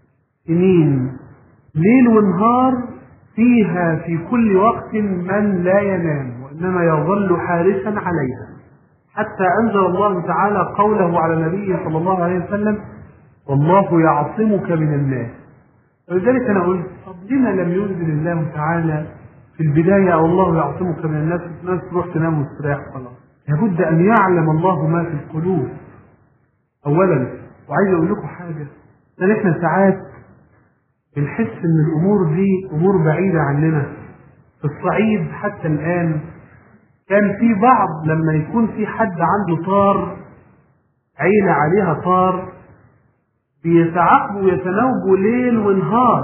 سنين ليل ونهار فيها في كل وقت من لا ينام وإنما يظل حارسا عليها، حتى أنزل الله تعالى قوله على النبي صلى الله عليه وسلم والله يعصمك من الناس. ولذلك أنا قلت طب لما لم ينزل الله تعالى في البداية أو الله يعصمك من الناس الناس تروح تنام وتستريح خلاص؟ لابد أن يعلم الله ما في القلوب أولا. وعايز أقول لكم حاجة، لأن إحنا ساعات بنحس إن الأمور دي أمور بعيدة عننا. في الصعيد حتى الآن كان في بعض لما يكون في حد عنده طار، عيلة عليها طار، بيتعاقبوا ويتناوبوا ليل ونهار.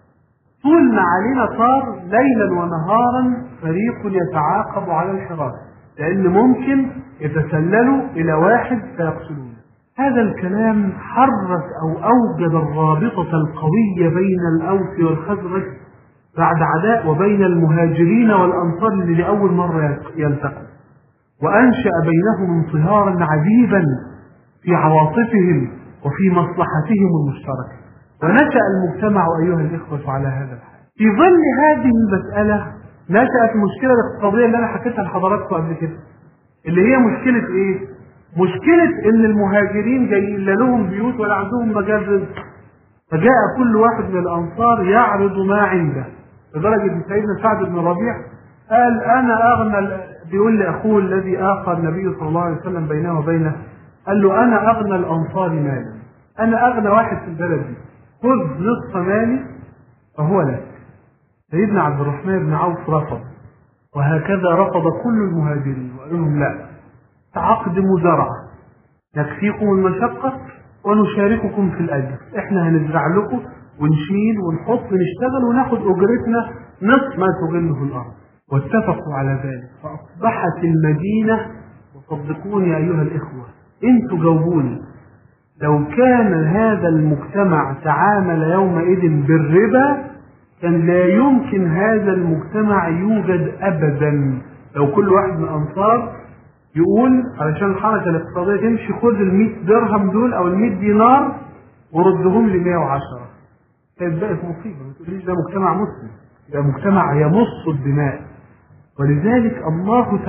طول ما علينا طار ليلا ونهارا فريق يتعاقب على الحراسة، لأن ممكن يتسللوا إلى واحد فيقتلونه. هذا الكلام حرك أو أوجد الرابطة القوية بين الأوس والخزرج بعد عداء وبين المهاجرين والأنصار اللي لأول مرة يلتقوا، وأنشأ بينهم انصهارا عجيبا في عواطفهم وفي مصلحتهم المشتركة، ونشأ المجتمع أيها الإخوة على هذا الحال. في ظل هذه المسألة نشأت المشكلة الاقتصادية اللي أنا حكيتها لحضراتكم قبل كده، اللي هي مشكلة إيه؟ مشكلة إن المهاجرين جايين لا لهم بيوت ولا عندهم مجال رزق، فجاء كل واحد من الأنصار يعرض ما عنده، لدرجة إن سيدنا سعد بن ربيع قال أنا أغنى، بيقول لأخوه الذي آخى النبي صلى الله عليه وسلم بينه وبينه، قال له أنا أغنى الأنصار مالا، أنا أغنى واحد في البلد دي، خذ نصف مالي فهو لك. سيدنا عبد الرحمن بن عوف رفض، وهكذا رفض كل المهاجرين وقالوا لهم لا، عقد مزارعة نكفيكم المشقة ونشارككم في الأجر، احنا هنزرع لكم ونشيل ونحط ونشتغل وناخد أجرتنا نصف ما تغله الأرض. واتفقوا على ذلك، فأصبحت المدينة، وصدقوني أيها الإخوة انتوا جاوبوني، لو كان هذا المجتمع تعامل يومئذ بالربا كان لا يمكن هذا المجتمع يوجد ابدا. لو كل واحد من الانصار يقول علشان الحركه الاقتصاديه تمشي خد ال100 درهم دول او ال100 دينار وردهم لي 110، كانت بقت مصيبه. ما تقوليش ده مجتمع مسلم، ده مجتمع يمص الدماء. ولذلك الله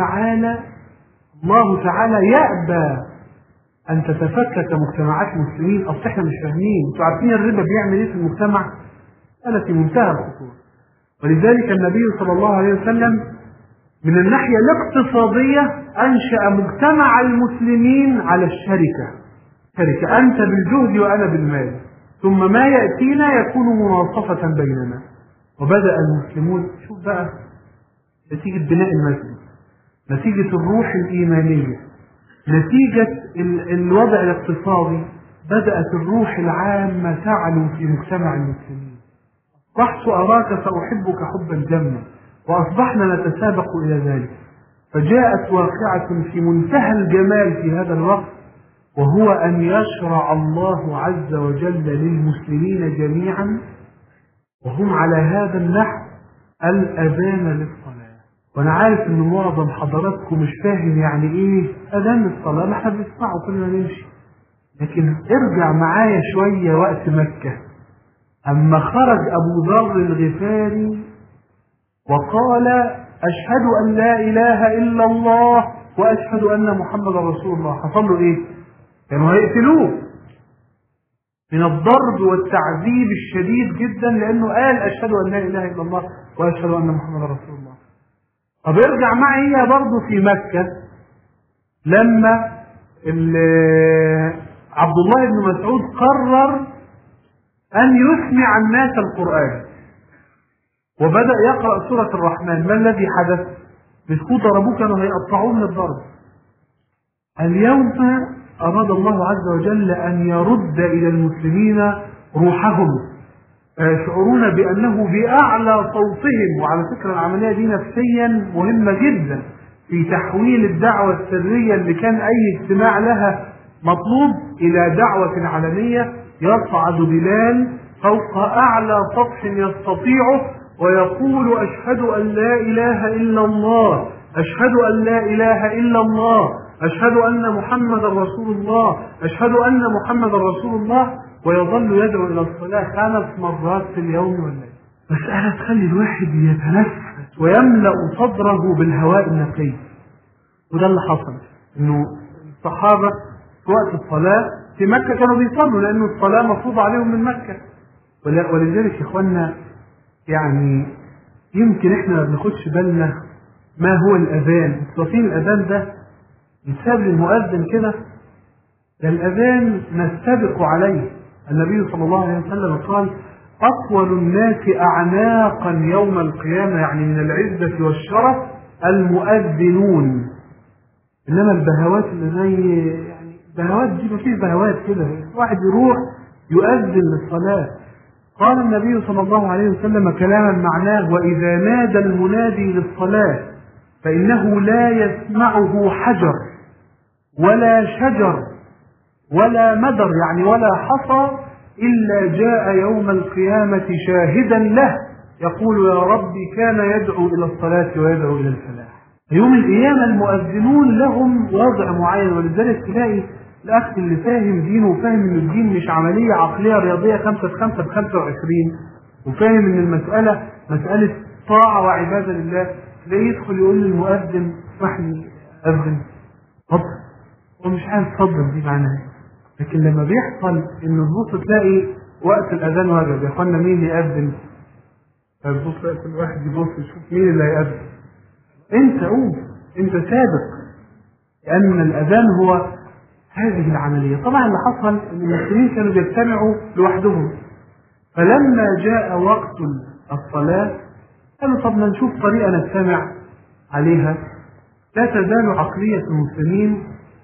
تعالى يأبى أن تتفكك مجتمعات المسلمين. أصل احنا مش فاهمين، انتوا عارفين الربا بيعمل ايه في المجتمع؟ هذا في منتهى الخطورة. ولذلك النبي صلى الله عليه وسلم من الناحية الاقتصادية أنشأ مجتمع المسلمين على الشركة، شركة أنت بالجهد وأنا بالمال، ثم ما يأتينا يكون مناصفة بيننا. وبدأ المسلمون، شوف بقى نتيجة بناء المسجد، نتيجة الروح الإيمانية، نتيجة الوضع الاقتصادي، بدأت الروح العامة تعلو في مجتمع المسلمين. أصبحت أراك فأحبك حب الجنة، وأصبحنا نتسابق إلى ذلك. فجاءت واقعة في منتهى الجمال في هذا الوقت، وهو أن يشرع الله عز وجل للمسلمين جميعا وهم على هذا النحو الأذان للصلاة. وأنا عارف إن معظم حضراتكم مش فاهم يعني إيه أذان الصلاة، ما احنا بنسمعه كل ما نمشي. لكن ارجع معايا شوية وقت مكة، أما خرج أبو ذر الغفاري وقال أشهد أن لا إله إلا الله وأشهد أن محمد رسول الله، حصل له إيه؟ كانوا هيقتلوه من الضرب والتعذيب الشديد جدا، لأنه قال أشهد أن لا إله إلا الله وأشهد أن محمد رسول الله. طب ارجع معي برضه في مكة لما عبد الله بن مسعود قرر أن يسمع الناس القرآن وبدأ يقرأ سورة الرحمن. ما الذي حدث؟ مسكوا ضربوه كانوا هيقطعوه من الضرب. اليوم أراد الله عز وجل أن يرد إلى المسلمين روحهم، يشعرون بأنه بأعلى صوتهم. وعلى فكرة العملية دي نفسيا مهمة جدا في تحويل الدعوة السرية اللي كان أي اجتماع لها مطلوب إلى دعوة علنية. يصعد بلال فوق أعلى سطح يستطيعه ويقول أشهد أن لا إله إلا الله، أشهد أن لا إله إلا الله، أشهد أن محمد رسول الله، أشهد أن محمد رسول الله، ويظل يدعو إلى الصلاة 5 مرات في اليوم والليل. مسألة تخلي الواحد يتنفس ويملأ صدره بالهواء النقي. وده اللي حصل، إنه الصحابة في وقت الصلاة في مكة كانوا بيصلوا لأن الصلاة مفروضة عليهم من مكة. ولذلك يا إخواننا يعني يمكن إحنا ما بناخدش بالنا ما هو الأذان. الصوتين الأذان ده يساب للمؤذن كده، ده الأذان نستبق عليه. النبي صلى الله عليه وسلم قال أطول الناس أعناقا يوم القيامة، يعني من العزة والشرف المؤذنون. إنما البهوات اللي زي يعني بهوات دي مفيش بهوات كده، واحد يروح يؤذن للصلاة. قال النبي صلى الله عليه وسلم كلاما معناه وإذا نادى المنادي للصلاة فإنه لا يسمعه حجر ولا شجر ولا مدر، يعني ولا حصى، إلا جاء يوم القيامة شاهدا له يقول يا ربي كان يدعو إلى الصلاة ويدعو إلى الفلاح. يوم القيامة المؤذنون لهم وضع معين. ولذلك تلاقي الأخ اللي فاهم دينه وفاهم إن الدين مش عملية عقلية رياضية 5 في 5 ب25، وفاهم إن المسألة مسألة طاعة وعبادة لله، تلاقيه يدخل يقول للمؤذن اسمحني أذن، اتفضل. هو مش عارف اتفضل دي معناها. لكن لما بيحصل إنه تبص تلاقي وقت الأذان وجب، يا إخوانا مين يأذن؟ فتبص تلاقي كل واحد يبص يشوف مين اللي هيأذن. أنت قوم، أنت سابق، لأن الأذان هو هذه العملية. طبعا اللي حصل إن المسلمين كانوا بيجتمعوا لوحدهم، فلما جاء وقت الصلاة قالوا طب ما نشوف طريقة نجتمع عليها. لا تزال عقلية المسلمين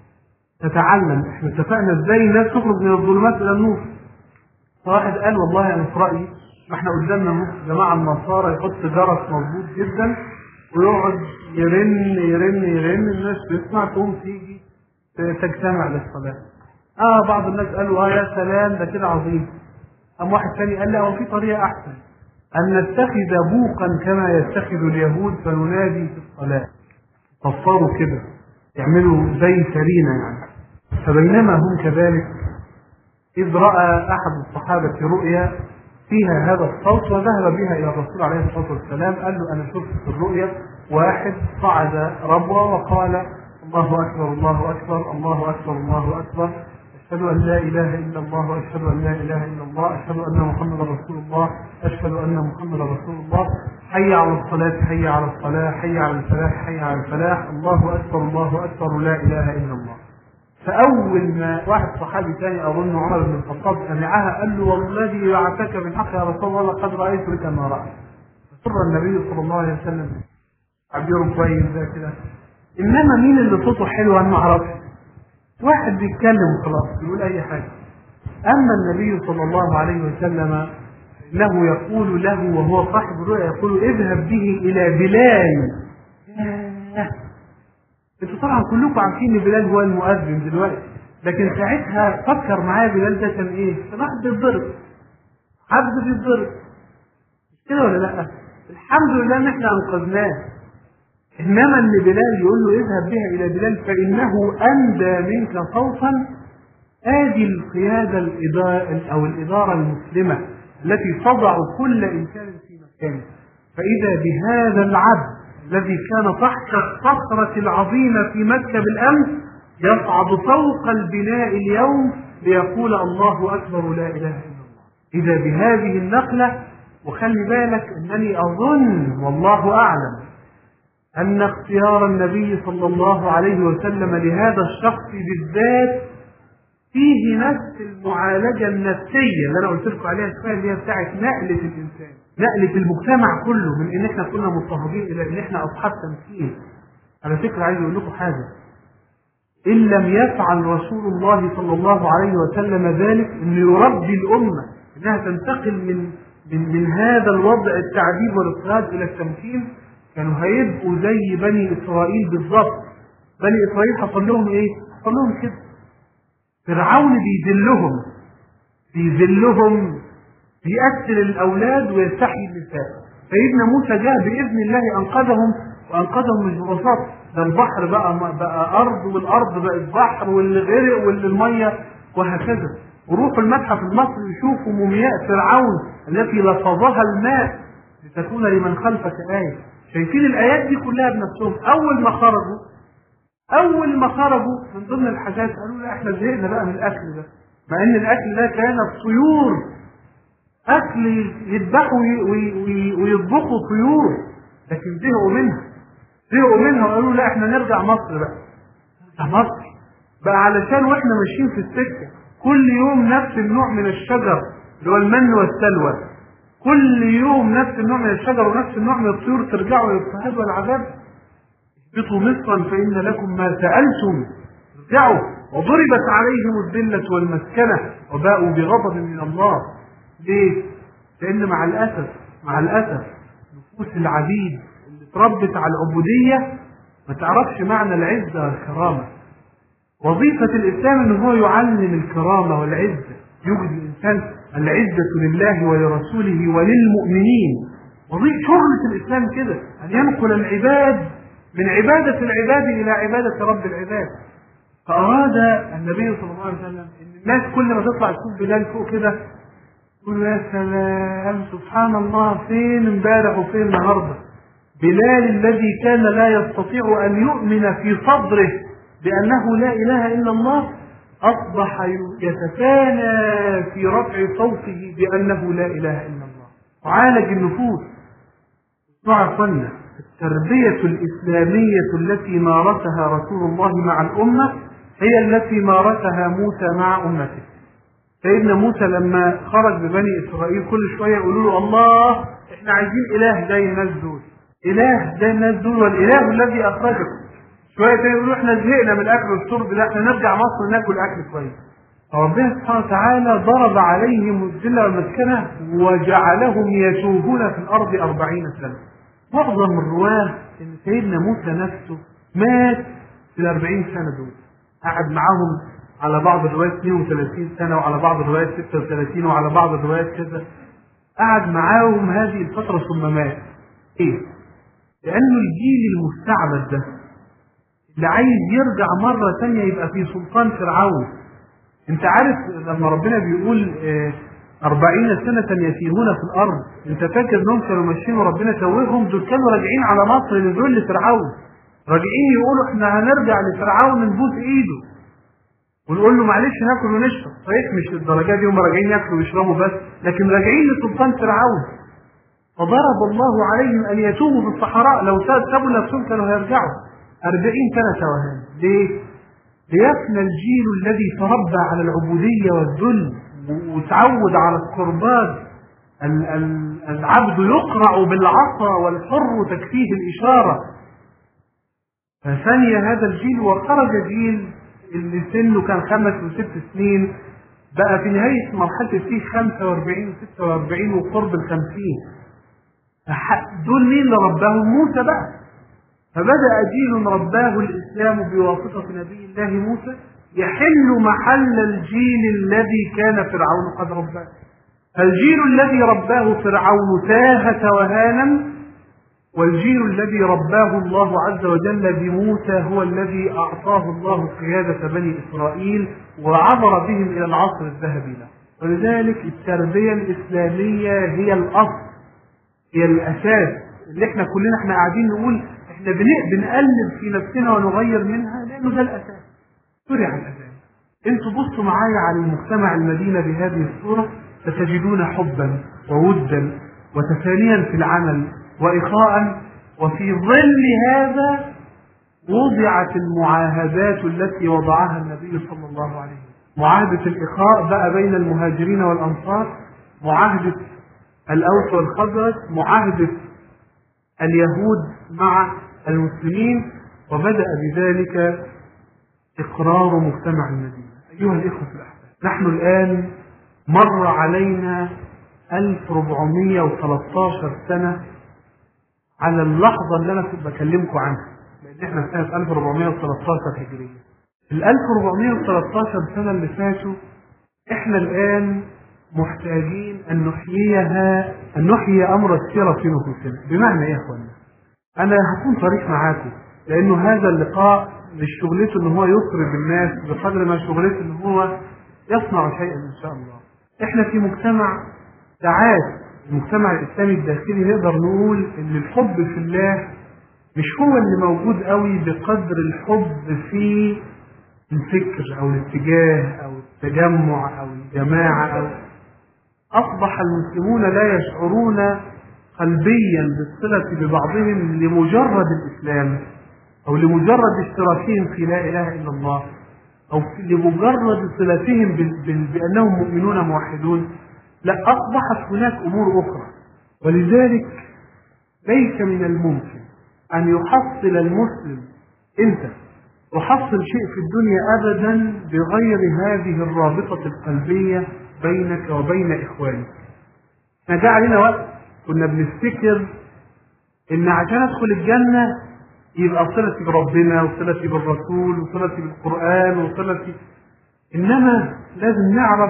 تتعلم. احنا اتفقنا ازاي الناس تخرج من الظلمات الى النور. فواحد قال والله انا في رايي ما احنا قدامنا جماعه النصارى يحط جرس مظبوط جدا ويقعد يرن يرن يرن، الناس تسمع تقوم تيجي تجتمع للصلاة. بعض الناس قالوا يا سلام ده كده عظيم. واحد ثاني قال لا، هو في طريقة أحسن، أن نتخذ بوقا كما يتخذ اليهود فننادي في الصلاة. فصاروا كده يعملوا زي سرينة يعني. فبينما هم كذلك إذ رأى أحد الصحابة رؤيا فيها هذا الصوت وذهب بها إلى الرسول عليه الصلاة والسلام، قال له أنا شفت في الرؤيا واحد صعد ربوة وقال الله أكبر الله أكبر الله أكبر الله أكبر، أشهد أن لا إله إلا الله وأشهد أن لا إله إلا الله، أشهد أن محمدا رسول الله، أشهد أن محمدا رسول الله، حي على الصلاة حي على الصلاة حي على الفلاح حي على الفلاح، الله أكبر الله أكبر لا إله إلا الله. فأول ما واحد صحابي ثاني أظن عمر بن الخطاب سمعها قال له والذي يعتك من حق يا رسول الله لقد رأيت لك ما رأيت. فسر النبي صلى الله عليه وسلم عبير كويس ده كده. إنما مين اللي صوته حلو أنا ما أعرفش، واحد بيتكلم وخلاص يقول أي حاجة. أما النبي صلى الله عليه وسلم له يقول له وهو صاحب الرؤيا يقول اذهب به إلى بلال. انتوا طبعا كلكم عارفين ان بلال هو المؤذن دلوقتي، لكن ساعتها فكر معايا بلال ده كان ايه؟ كان واحد بيتضرب، حد بيتضرب مش كده ولا لا؟ الحمد لله ان احنا انقذناه. انما ان بلال يقول له اذهب بها الى بلال فانه اندى منك صوتا. ادي القياده الاداره المسلمه التي تضع كل انسان في مكانه. فاذا بهذا العبد الذي كان تحت الصخرة العظيمة في مكة بالأمس يصعد فوق البناء اليوم ليقول الله أكبر لا إله إلا الله. إذا بهذه النقلة. وخلي بالك أنني أظن والله أعلم أن اختيار النبي صلى الله عليه وسلم لهذا الشخص بالذات فيه نفس المعالجة النفسية اللي أنا قلت لكم عليها شوية، اللي هي بتاعت نقلة الإنسان، نقلة المجتمع كله من إن إحنا كنا مضطهدين إلى إن إحنا أصحاب تمثيل. على فكرة عايز أقول لكم حاجة، إن لم يفعل رسول الله صلى الله عليه وسلم ذلك إنه يربي الأمة إنها تنتقل من هذا الوضع التعذيب والاضطهاد إلى التمثيل، كانوا هيبقوا زي بني إسرائيل بالضبط. بني إسرائيل حصل لهم إيه؟ حصل لهم كده. فرعون بيذلهم بيقتل الأولاد ويستحيي النساء. سيدنا موسى جاء بإذن الله وأنقذهم مش ببساطة، ده البحر بقى أرض والأرض بقت بحر واللي غرق واللي المية وهكذا. وروحوا المتحف المصري يشوفوا مومياء فرعون التي لفظها الماء لتكون لمن خلفك آية. شايفين الآيات دي كلها بنفسهم. أول ما خرجوا من ضمن الحاجات قالوا لا احنا زهقنا بقى من الأكل ده، مع إن الأكل ده كان الطيور، أكل يذبحوا ويطبخوا طيور، لكن زهقوا منها وقالوا لا احنا نرجع مصر بقى علشان واحنا ماشيين في السكة كل يوم نفس النوع من الشجر اللي هو المن والسلوى، كل يوم نفس النوع من الشجر ونفس النوع من الطيور ترجعوا للصهاد والعذاب. اهبطوا مصرا فإن لكم ما سألتم ارجعوا. وضربت عليهم الذلة والمسكنة وباءوا بغضب من الله. ليه؟ لأن مع الأسف نفوس العبيد اللي اتربت على العبودية ما تعرفش معنى العزة والكرامة. وظيفة الإسلام إن هو يعلم الكرامة والعزة، يوجد الإنسان العزة لله ولرسوله وللمؤمنين. شغلة الإسلام كده أن ينقل العباد من عبادة العباد إلى عبادة رب العباد. فأراد النبي صلى الله عليه وسلم إن الناس كل ما تطلع تشوف بلال فوق كده يقول يا سلام سبحان الله، فين امبارح وفين النهارده؟ بلال الذي كان لا يستطيع أن يؤمن في صدره بأنه لا إله إلا الله أصبح يتفانى في رفع صوته بأنه لا إله إلا الله. وعالج النفوس. نعرفنا التربية الإسلامية التي مارسها رسول الله مع الأمة هي التي مارسها موسى مع أمته. سيدنا موسى لما خرج ببني إسرائيل كل شوية يقولوا له الله احنا عايزين إله زي الناس دول والإله الذي أخرجكم. شوية تاني يقولوا احنا زهقنا من الأكل والشرب، لا احنا نرجع مصر ناكل أكل كويس. فربنا سبحانه وتعالى ضرب عليهم الذلة والمسكنة وجعلهم يشوهون في الأرض 40 سنة. معظم الرواه ان سيدنا موسى نفسه مات في 40 سنة دول. قعد معاهم على بعض الروايات 32 سنة وعلى بعض الروايات 36 وعلى بعض الروايات كذا، قعد معاهم هذه الفترة ثم مات. ايه؟ لأنه الجيل المستعبد ده اللي عايز يرجع مرة ثانية يبقى في سلطان فرعون. انت عارف لما ربنا بيقول 40 سنة يتيهون في الأرض، انت فاكر انهم كانوا ماشيين وربنا توههم؟ دول كانوا راجعين على مصر لذل فرعون، راجعين يقولوا احنا هنرجع لفرعون نبوس ايده ونقول له معلش ناكل ونشرب. صحيح مش للدرجة دي، هم راجعين ياكلوا ويشربوا بس، لكن راجعين لسلطان فرعون. فضرب الله عليهم ان يتوبوا في الصحراء، لو سابوا نفسهم كانوا هيرجعوا 40 سنة توهان. ليه؟ ليفنى الجيل الذي تربى على العبودية والذل وتعود على القربات. العبد يقرع بالعصا والحر تكفيه الإشارة. فثني هذا الجيل وخرج جيل اللي سنه كان 5 و6 سنين بقى في نهاية مرحلة فيه 45 و46 وقرب ال50. دول مين اللي رباهم؟ موسى بقى. فبدأ جيل رباه الإسلام بواسطة نبي الله موسى يحل محل الجيل الذي كان فرعون قد رباه. فالجيل الذي رباه فرعون تاه توهانا، والجيل الذي رباه الله عز وجل بموسى هو الذي أعطاه الله قيادة بني إسرائيل وعبر بهم إلى العصر الذهبي له. ولذلك التربية الإسلامية هي الأصل، هي الأساس اللي احنا كلنا قاعدين نقول احنا بنقلب في نفسنا ونغير منها، لأنه ده الأساس. سوري على الأساس. انتوا بصوا معايا على المجتمع المدينة بهذه الصورة، ستجدون حبا وودا وتفانيا في العمل وإخاء. وفي ظل هذا وضعت المعاهدات التي وضعها النبي صلى الله عليه وسلم. معاهدة الإخاء بقى بين المهاجرين والأنصار، معاهدة الأوس والخزرج، معاهدة اليهود مع المسلمين، وبدأ بذلك إقرار مجتمع المدينة. أيها الإخوة الأحباب، نحن الآن مر علينا 1413 سنة على اللحظة اللي أنا كنت بكلمكم عنها، لأن احنا في سنة 1413 هجرية. ال 1413 سنة اللي فاتوا احنا الآن محتاجين أن نحيي أمر السيرة في نفوسنا. بمعنى إيه يا أخوانا؟ أنا هكون صريح معاكم، لأنه هذا اللقاء مش شغلته إن هو يطرب الناس بقدر ما شغلته إن هو يصنع شيئا إن شاء الله. إحنا في مجتمع ساعات المجتمع الإسلامي الداخلي نقدر نقول إن الحب في الله مش هو اللي موجود قوي بقدر الحب في الفكر أو الاتجاه أو التجمع أو الجماعة. أو أصبح المسلمون لا يشعرون قلبيا بالصلة ببعضهم لمجرد الإسلام أو لمجرد اشتراكهم في لا إله إلا الله أو لمجرد صلتهم بأنهم مؤمنون موحدون. لا، أصبحت هناك أمور أخرى. ولذلك ليس من الممكن أن يحصل المسلم أنت تحصل شيء في الدنيا أبدا بغير هذه الرابطة القلبية بينك وبين إخوانك. جاء علينا وقت كنا بنفتكر إن عشان أدخل الجنة يبقى صلتي بربنا وصلتي بالرسول وصلتي بالقرآن وصلتي، إنما لازم نعرف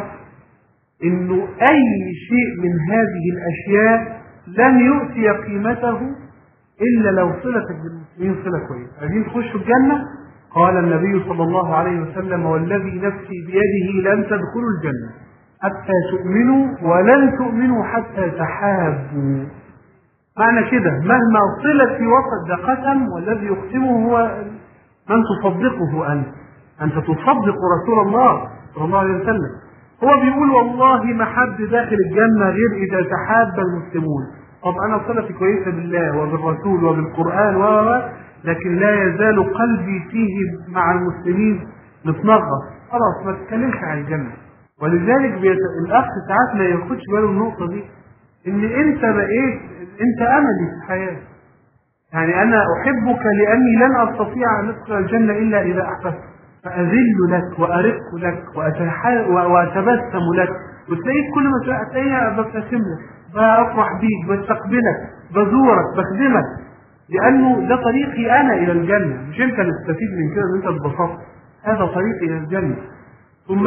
إنه أي شيء من هذه الأشياء لن يؤتي قيمته إلا لو صلتك بالمسلمين صلة كويسة. عايزين تخشوا الجنة؟ قال النبي صلى الله عليه وسلم: والذي نفسي بيده لن تدخلوا الجنة حتى تؤمنوا ولن تؤمنوا حتى تحابوا. معنى كده مهما صلتي وصل ده قسم، والذي يقسمه هو من تصدقه أنت تصدق رسول الله صلى الله عليه وسلم. هو بيقول والله ما حد داخل الجنة غير إذا تحاب المسلمون. طب أنا صلتي كويسة بالله وبالرسول وبالقرآن لكن لا يزال قلبي فيه مع المسلمين متنغص، خلاص ما تتكلمش عن الجنة. ولذلك الأخ ساعات ما ياخدش باله النقطة دي، إن أنت بقيت أنت أملي في الحياة. يعني أنا أحبك لأني لن أستطيع أن أدخل الجنة إلا إذا أحببت، فأذل لك وأرق لك وأتبسم لك، وتلاقيك كل ما تلاقيها ببتسم لك، بأفرح بيك، بستقبلك، بزورك، بخدمك، لأنه ده طريقي أنا إلى الجنة. مش أنت اللي تستفيد من كده إن أنت اتبسطت، هذا طريق إلى الجنة. ثم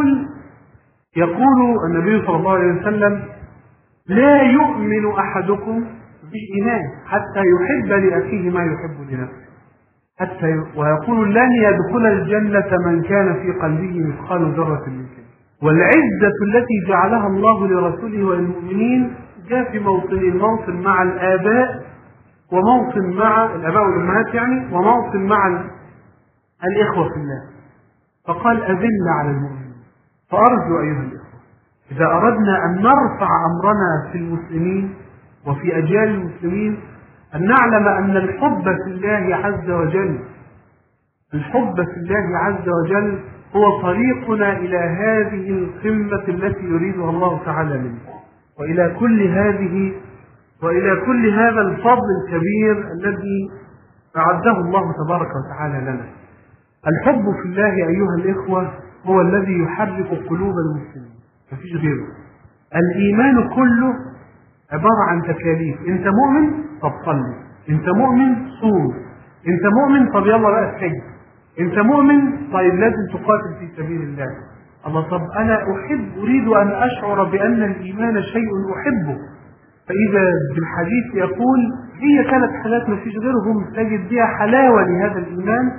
يقول النبي صلى الله عليه وسلم: لا يؤمن أحدكم بالإيمان حتى يحب لأخيه ما يحب لنفسه، ويقول: لن يدخل الجنة من كان في قلبه مثقال ذرة من كبر. والعزة التي جعلها الله لرسوله والمؤمنين جاء في موطن مع الآباء، وموطن مع الآباء والأمهات يعني، وموطن مع الإخوة في الله، فقال: أذل على المؤمنين. فأرجو أيها الإخوة، إذا أردنا أن نرفع أمرنا في المسلمين وفي أجيال المسلمين، أن نعلم أن الحب في الله عز وجل، الحب في الله عز وجل هو طريقنا إلى هذه القمة التي يريدها الله تعالى منا، وإلى كل هذا الفضل الكبير الذي أعده الله تبارك وتعالى لنا. الحب في الله أيها الإخوة هو الذي يحرك قلوب المسلمين، مفيش غيره. الإيمان كله عبارة عن تكاليف. أنت مؤمن؟ طب صلي. أنت مؤمن؟ صوم. أنت مؤمن؟ طب يلا بقى الحج. أنت مؤمن؟ طيب لازم تقاتل في سبيل الله. الله، طب أنا أريد أن أشعر بأن الإيمان شيء أحبه. فإذا بالحديث يقول: هي 3 حالات مفيش غيرهم تجد بها حلاوة لهذا الإيمان،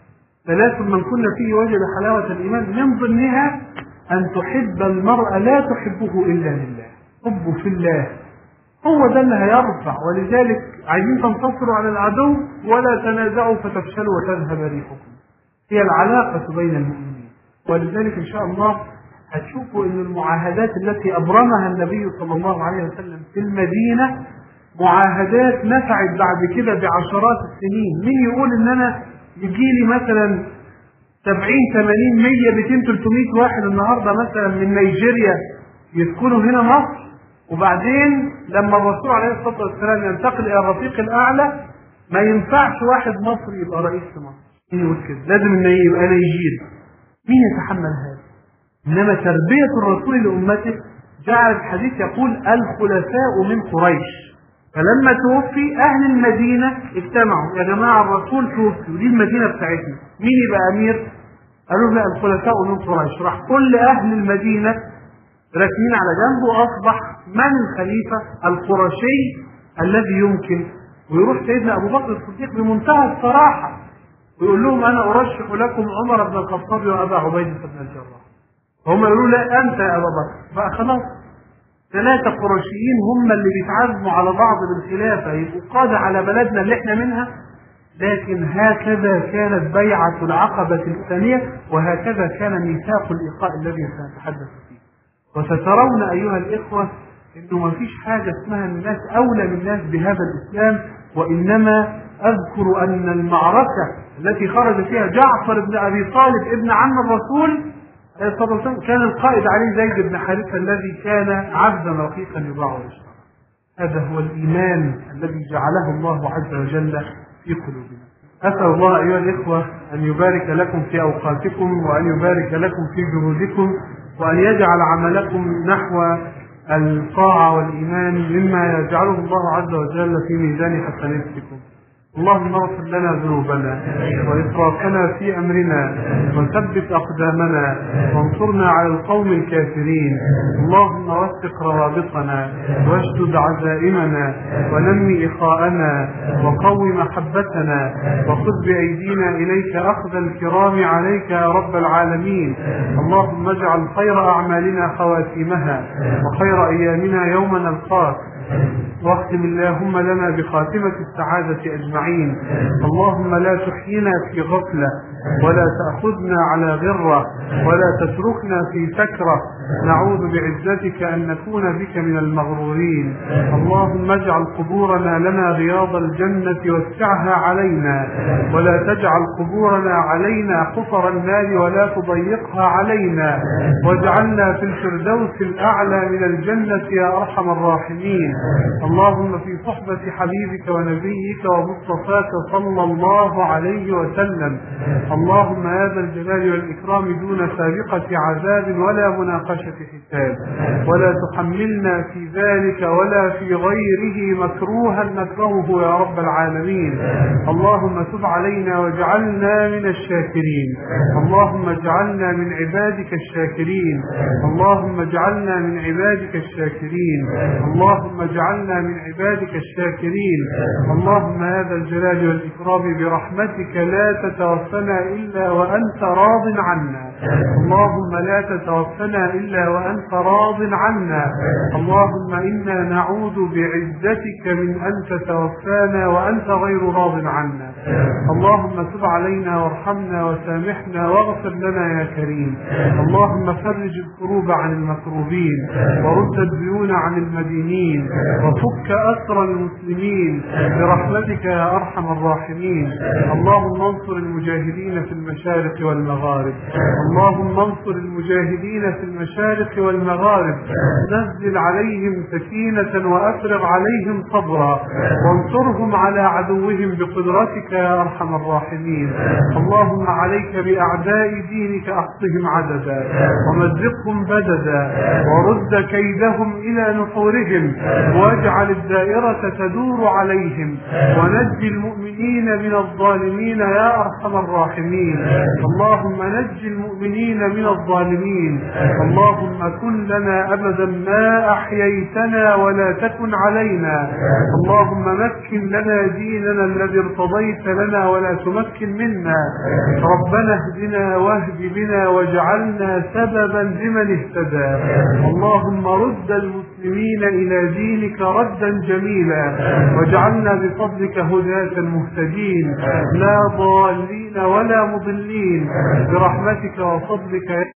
3 من كنا فيه وجد حلاوة الإيمان، من ضمنها أن تحب المرء لا تحبه إلا لله. حبه في الله هو ده اللي هيرفع. ولذلك عايزين تنتصروا على العدو ولا تنازعوا فتفشلوا وتذهب ريحكم. هي العلاقة بين المؤمنين. ولذلك إن شاء الله هتشوفوا أن المعاهدات التي أبرمها النبي صلى الله عليه وسلم في المدينة معاهدات نفعت بعد كده بعشرات السنين. مين يقول أن أنا يجيلي مثلا 70 80 100 200 300 واحد النهارده مثلا من نيجيريا يسكنوا هنا مصر، وبعدين لما الرسول عليه الصلاه والسلام ينتقل الى الرفيق الاعلى ما ينفعش واحد مصري يبقى رئيس في مصر. مين يقول كده؟ لازم انه يبقى نيجيري. مين يتحمل هذا؟ انما تربيه الرسول لامته جعل الحديث يقول: الخلفاء من قريش. فلما توفي أهل المدينة اجتمعوا: يا جماعة الرسول توفي ودي المدينة بتاعتنا، مين يبقى أمير؟ قالوا: لا، الخلفاء من قريش. راح كل أهل المدينة راكنين على جنب، وأصبح من الخليفة؟ القرشي الذي يمكن. ويروح سيدنا أبو بكر الصديق بمنتهى الصراحة ويقول لهم: أنا أرشح لكم عمر بن الخطاب وأبا عبيدة بن الجراح. هم يقولوا: لا، أنت يا أبا بكر. بقى خلاص 3 قرشيين هم اللي بيتعزموا على بعض بالخلافة، يبقوا قادة على بلدنا اللي احنا منها. لكن هكذا كانت بيعة العقبة الثانية، وهكذا كان ميثاق الإيقاء الذي سنتحدث فيه. وسترون أيها الإخوة إنه ما فيش حاجة اسمها الناس أولى من الناس بهذا الإسلام، وإنما أذكر أن المعركة التي خرج فيها جعفر بن أبي طالب ابن عم الرسول كان القائد عليه زيد بن حارثة الذي كان عبدا رقيقا يباع ويشترى. هذا هو الإيمان الذي جعله الله عز وجل في قلوبنا. أسأل الله أيها الإخوة أن يبارك لكم في أوقاتكم، وأن يبارك لكم في جهودكم، وأن يجعل عملكم نحو الطاعة والإيمان مما يجعله الله عز وجل في ميزان حسناتكم. اللهم اغفر لنا ذنوبنا وإسرافنا في أمرنا، وثبت أقدامنا، وانصرنا على القوم الكافرين. اللهم وثق روابطنا، واشدد عزائمنا، ونمي إخاءنا، وقو محبتنا، وخذ بأيدينا إليك أخذ الكرام عليك يا رب العالمين. اللهم اجعل خير أعمالنا خواتيمها، وخير أيامنا يوم نلقاك. واختم اللهم لنا بخاتمة السعادة أجمعين. اللهم لا تحيينا في غفلة، ولا تأخذنا على غرة، ولا تتركنا في سكرة. نعوذ بعزتك أن نكون بك من المغرورين. اللهم اجعل قبورنا لنا رياض الجنة واسعها علينا، ولا تجعل قبورنا علينا حفر النار ولا تضيقها علينا، واجعلنا في الفردوس الأعلى من الجنة يا أرحم الراحمين. اللهم في صحبة حبيبك ونبيك ومصطفاك صلى الله عليه وسلم. اللهم يا ذا الجلال والإكرام دون سابقة عذاب ولا مناقشة حساب، ولا تحملنا في ذلك ولا في غيره مكروها نكرهه يا رب العالمين. اللهم تب علينا واجعلنا من الشاكرين. اللهم اجعلنا من عبادك الشاكرين. اللهم اجعلنا من عبادك الشاكرين. اللهم اجعلنا من عبادك الشاكرين. اللهم يا ذا الجلال والإكرام برحمتك لا تتوفنا إلا وأنت راض عنا. اللهم لا تتوفنا إلا وأنت راض عنا. اللهم إنا نعوذ بعزتك من أن تتوفانا وأنت غير راض عنا. اللهم تب علينا وارحمنا وسامحنا واغفر لنا يا كريم. اللهم فرج الكروب عن المكروبين، ورد الديون عن المدينين، وفك أسر المسلمين برحمتك يا أرحم الراحمين. اللهم انصر المجاهدين في المشارق والمغارب. اللهم انصر المجاهدين في المشارق والمغارب. نزل عليهم سكينة وأفرغ عليهم صبرا، وانصرهم على عدوهم بقدرتك يا أرحم الراحمين. اللهم عليك بأعداء دينك أحصهم عددا ومزقهم بددا، ورد كيدهم إلى نحورهم، واجعل الدائرة تدور عليهم، ونجي المؤمنين من الظالمين يا أرحم الراحمين. اللهم نجي المؤمنين من الظالمين. اللهم كن لنا أبدا ما أحييتنا ولا تكن علينا. اللهم مكن لنا ديننا الذي ارتضيت لنا ولا تمكن منا. ربنا اهدنا واهد بنا واجعلنا سببا لمن اهتدى. اللهم رد المسلمين إلى دينك ردا جميلا، واجعلنا بفضلك هداة مهتدين لا ضالين ولا مضلين برحمتك وفضلك.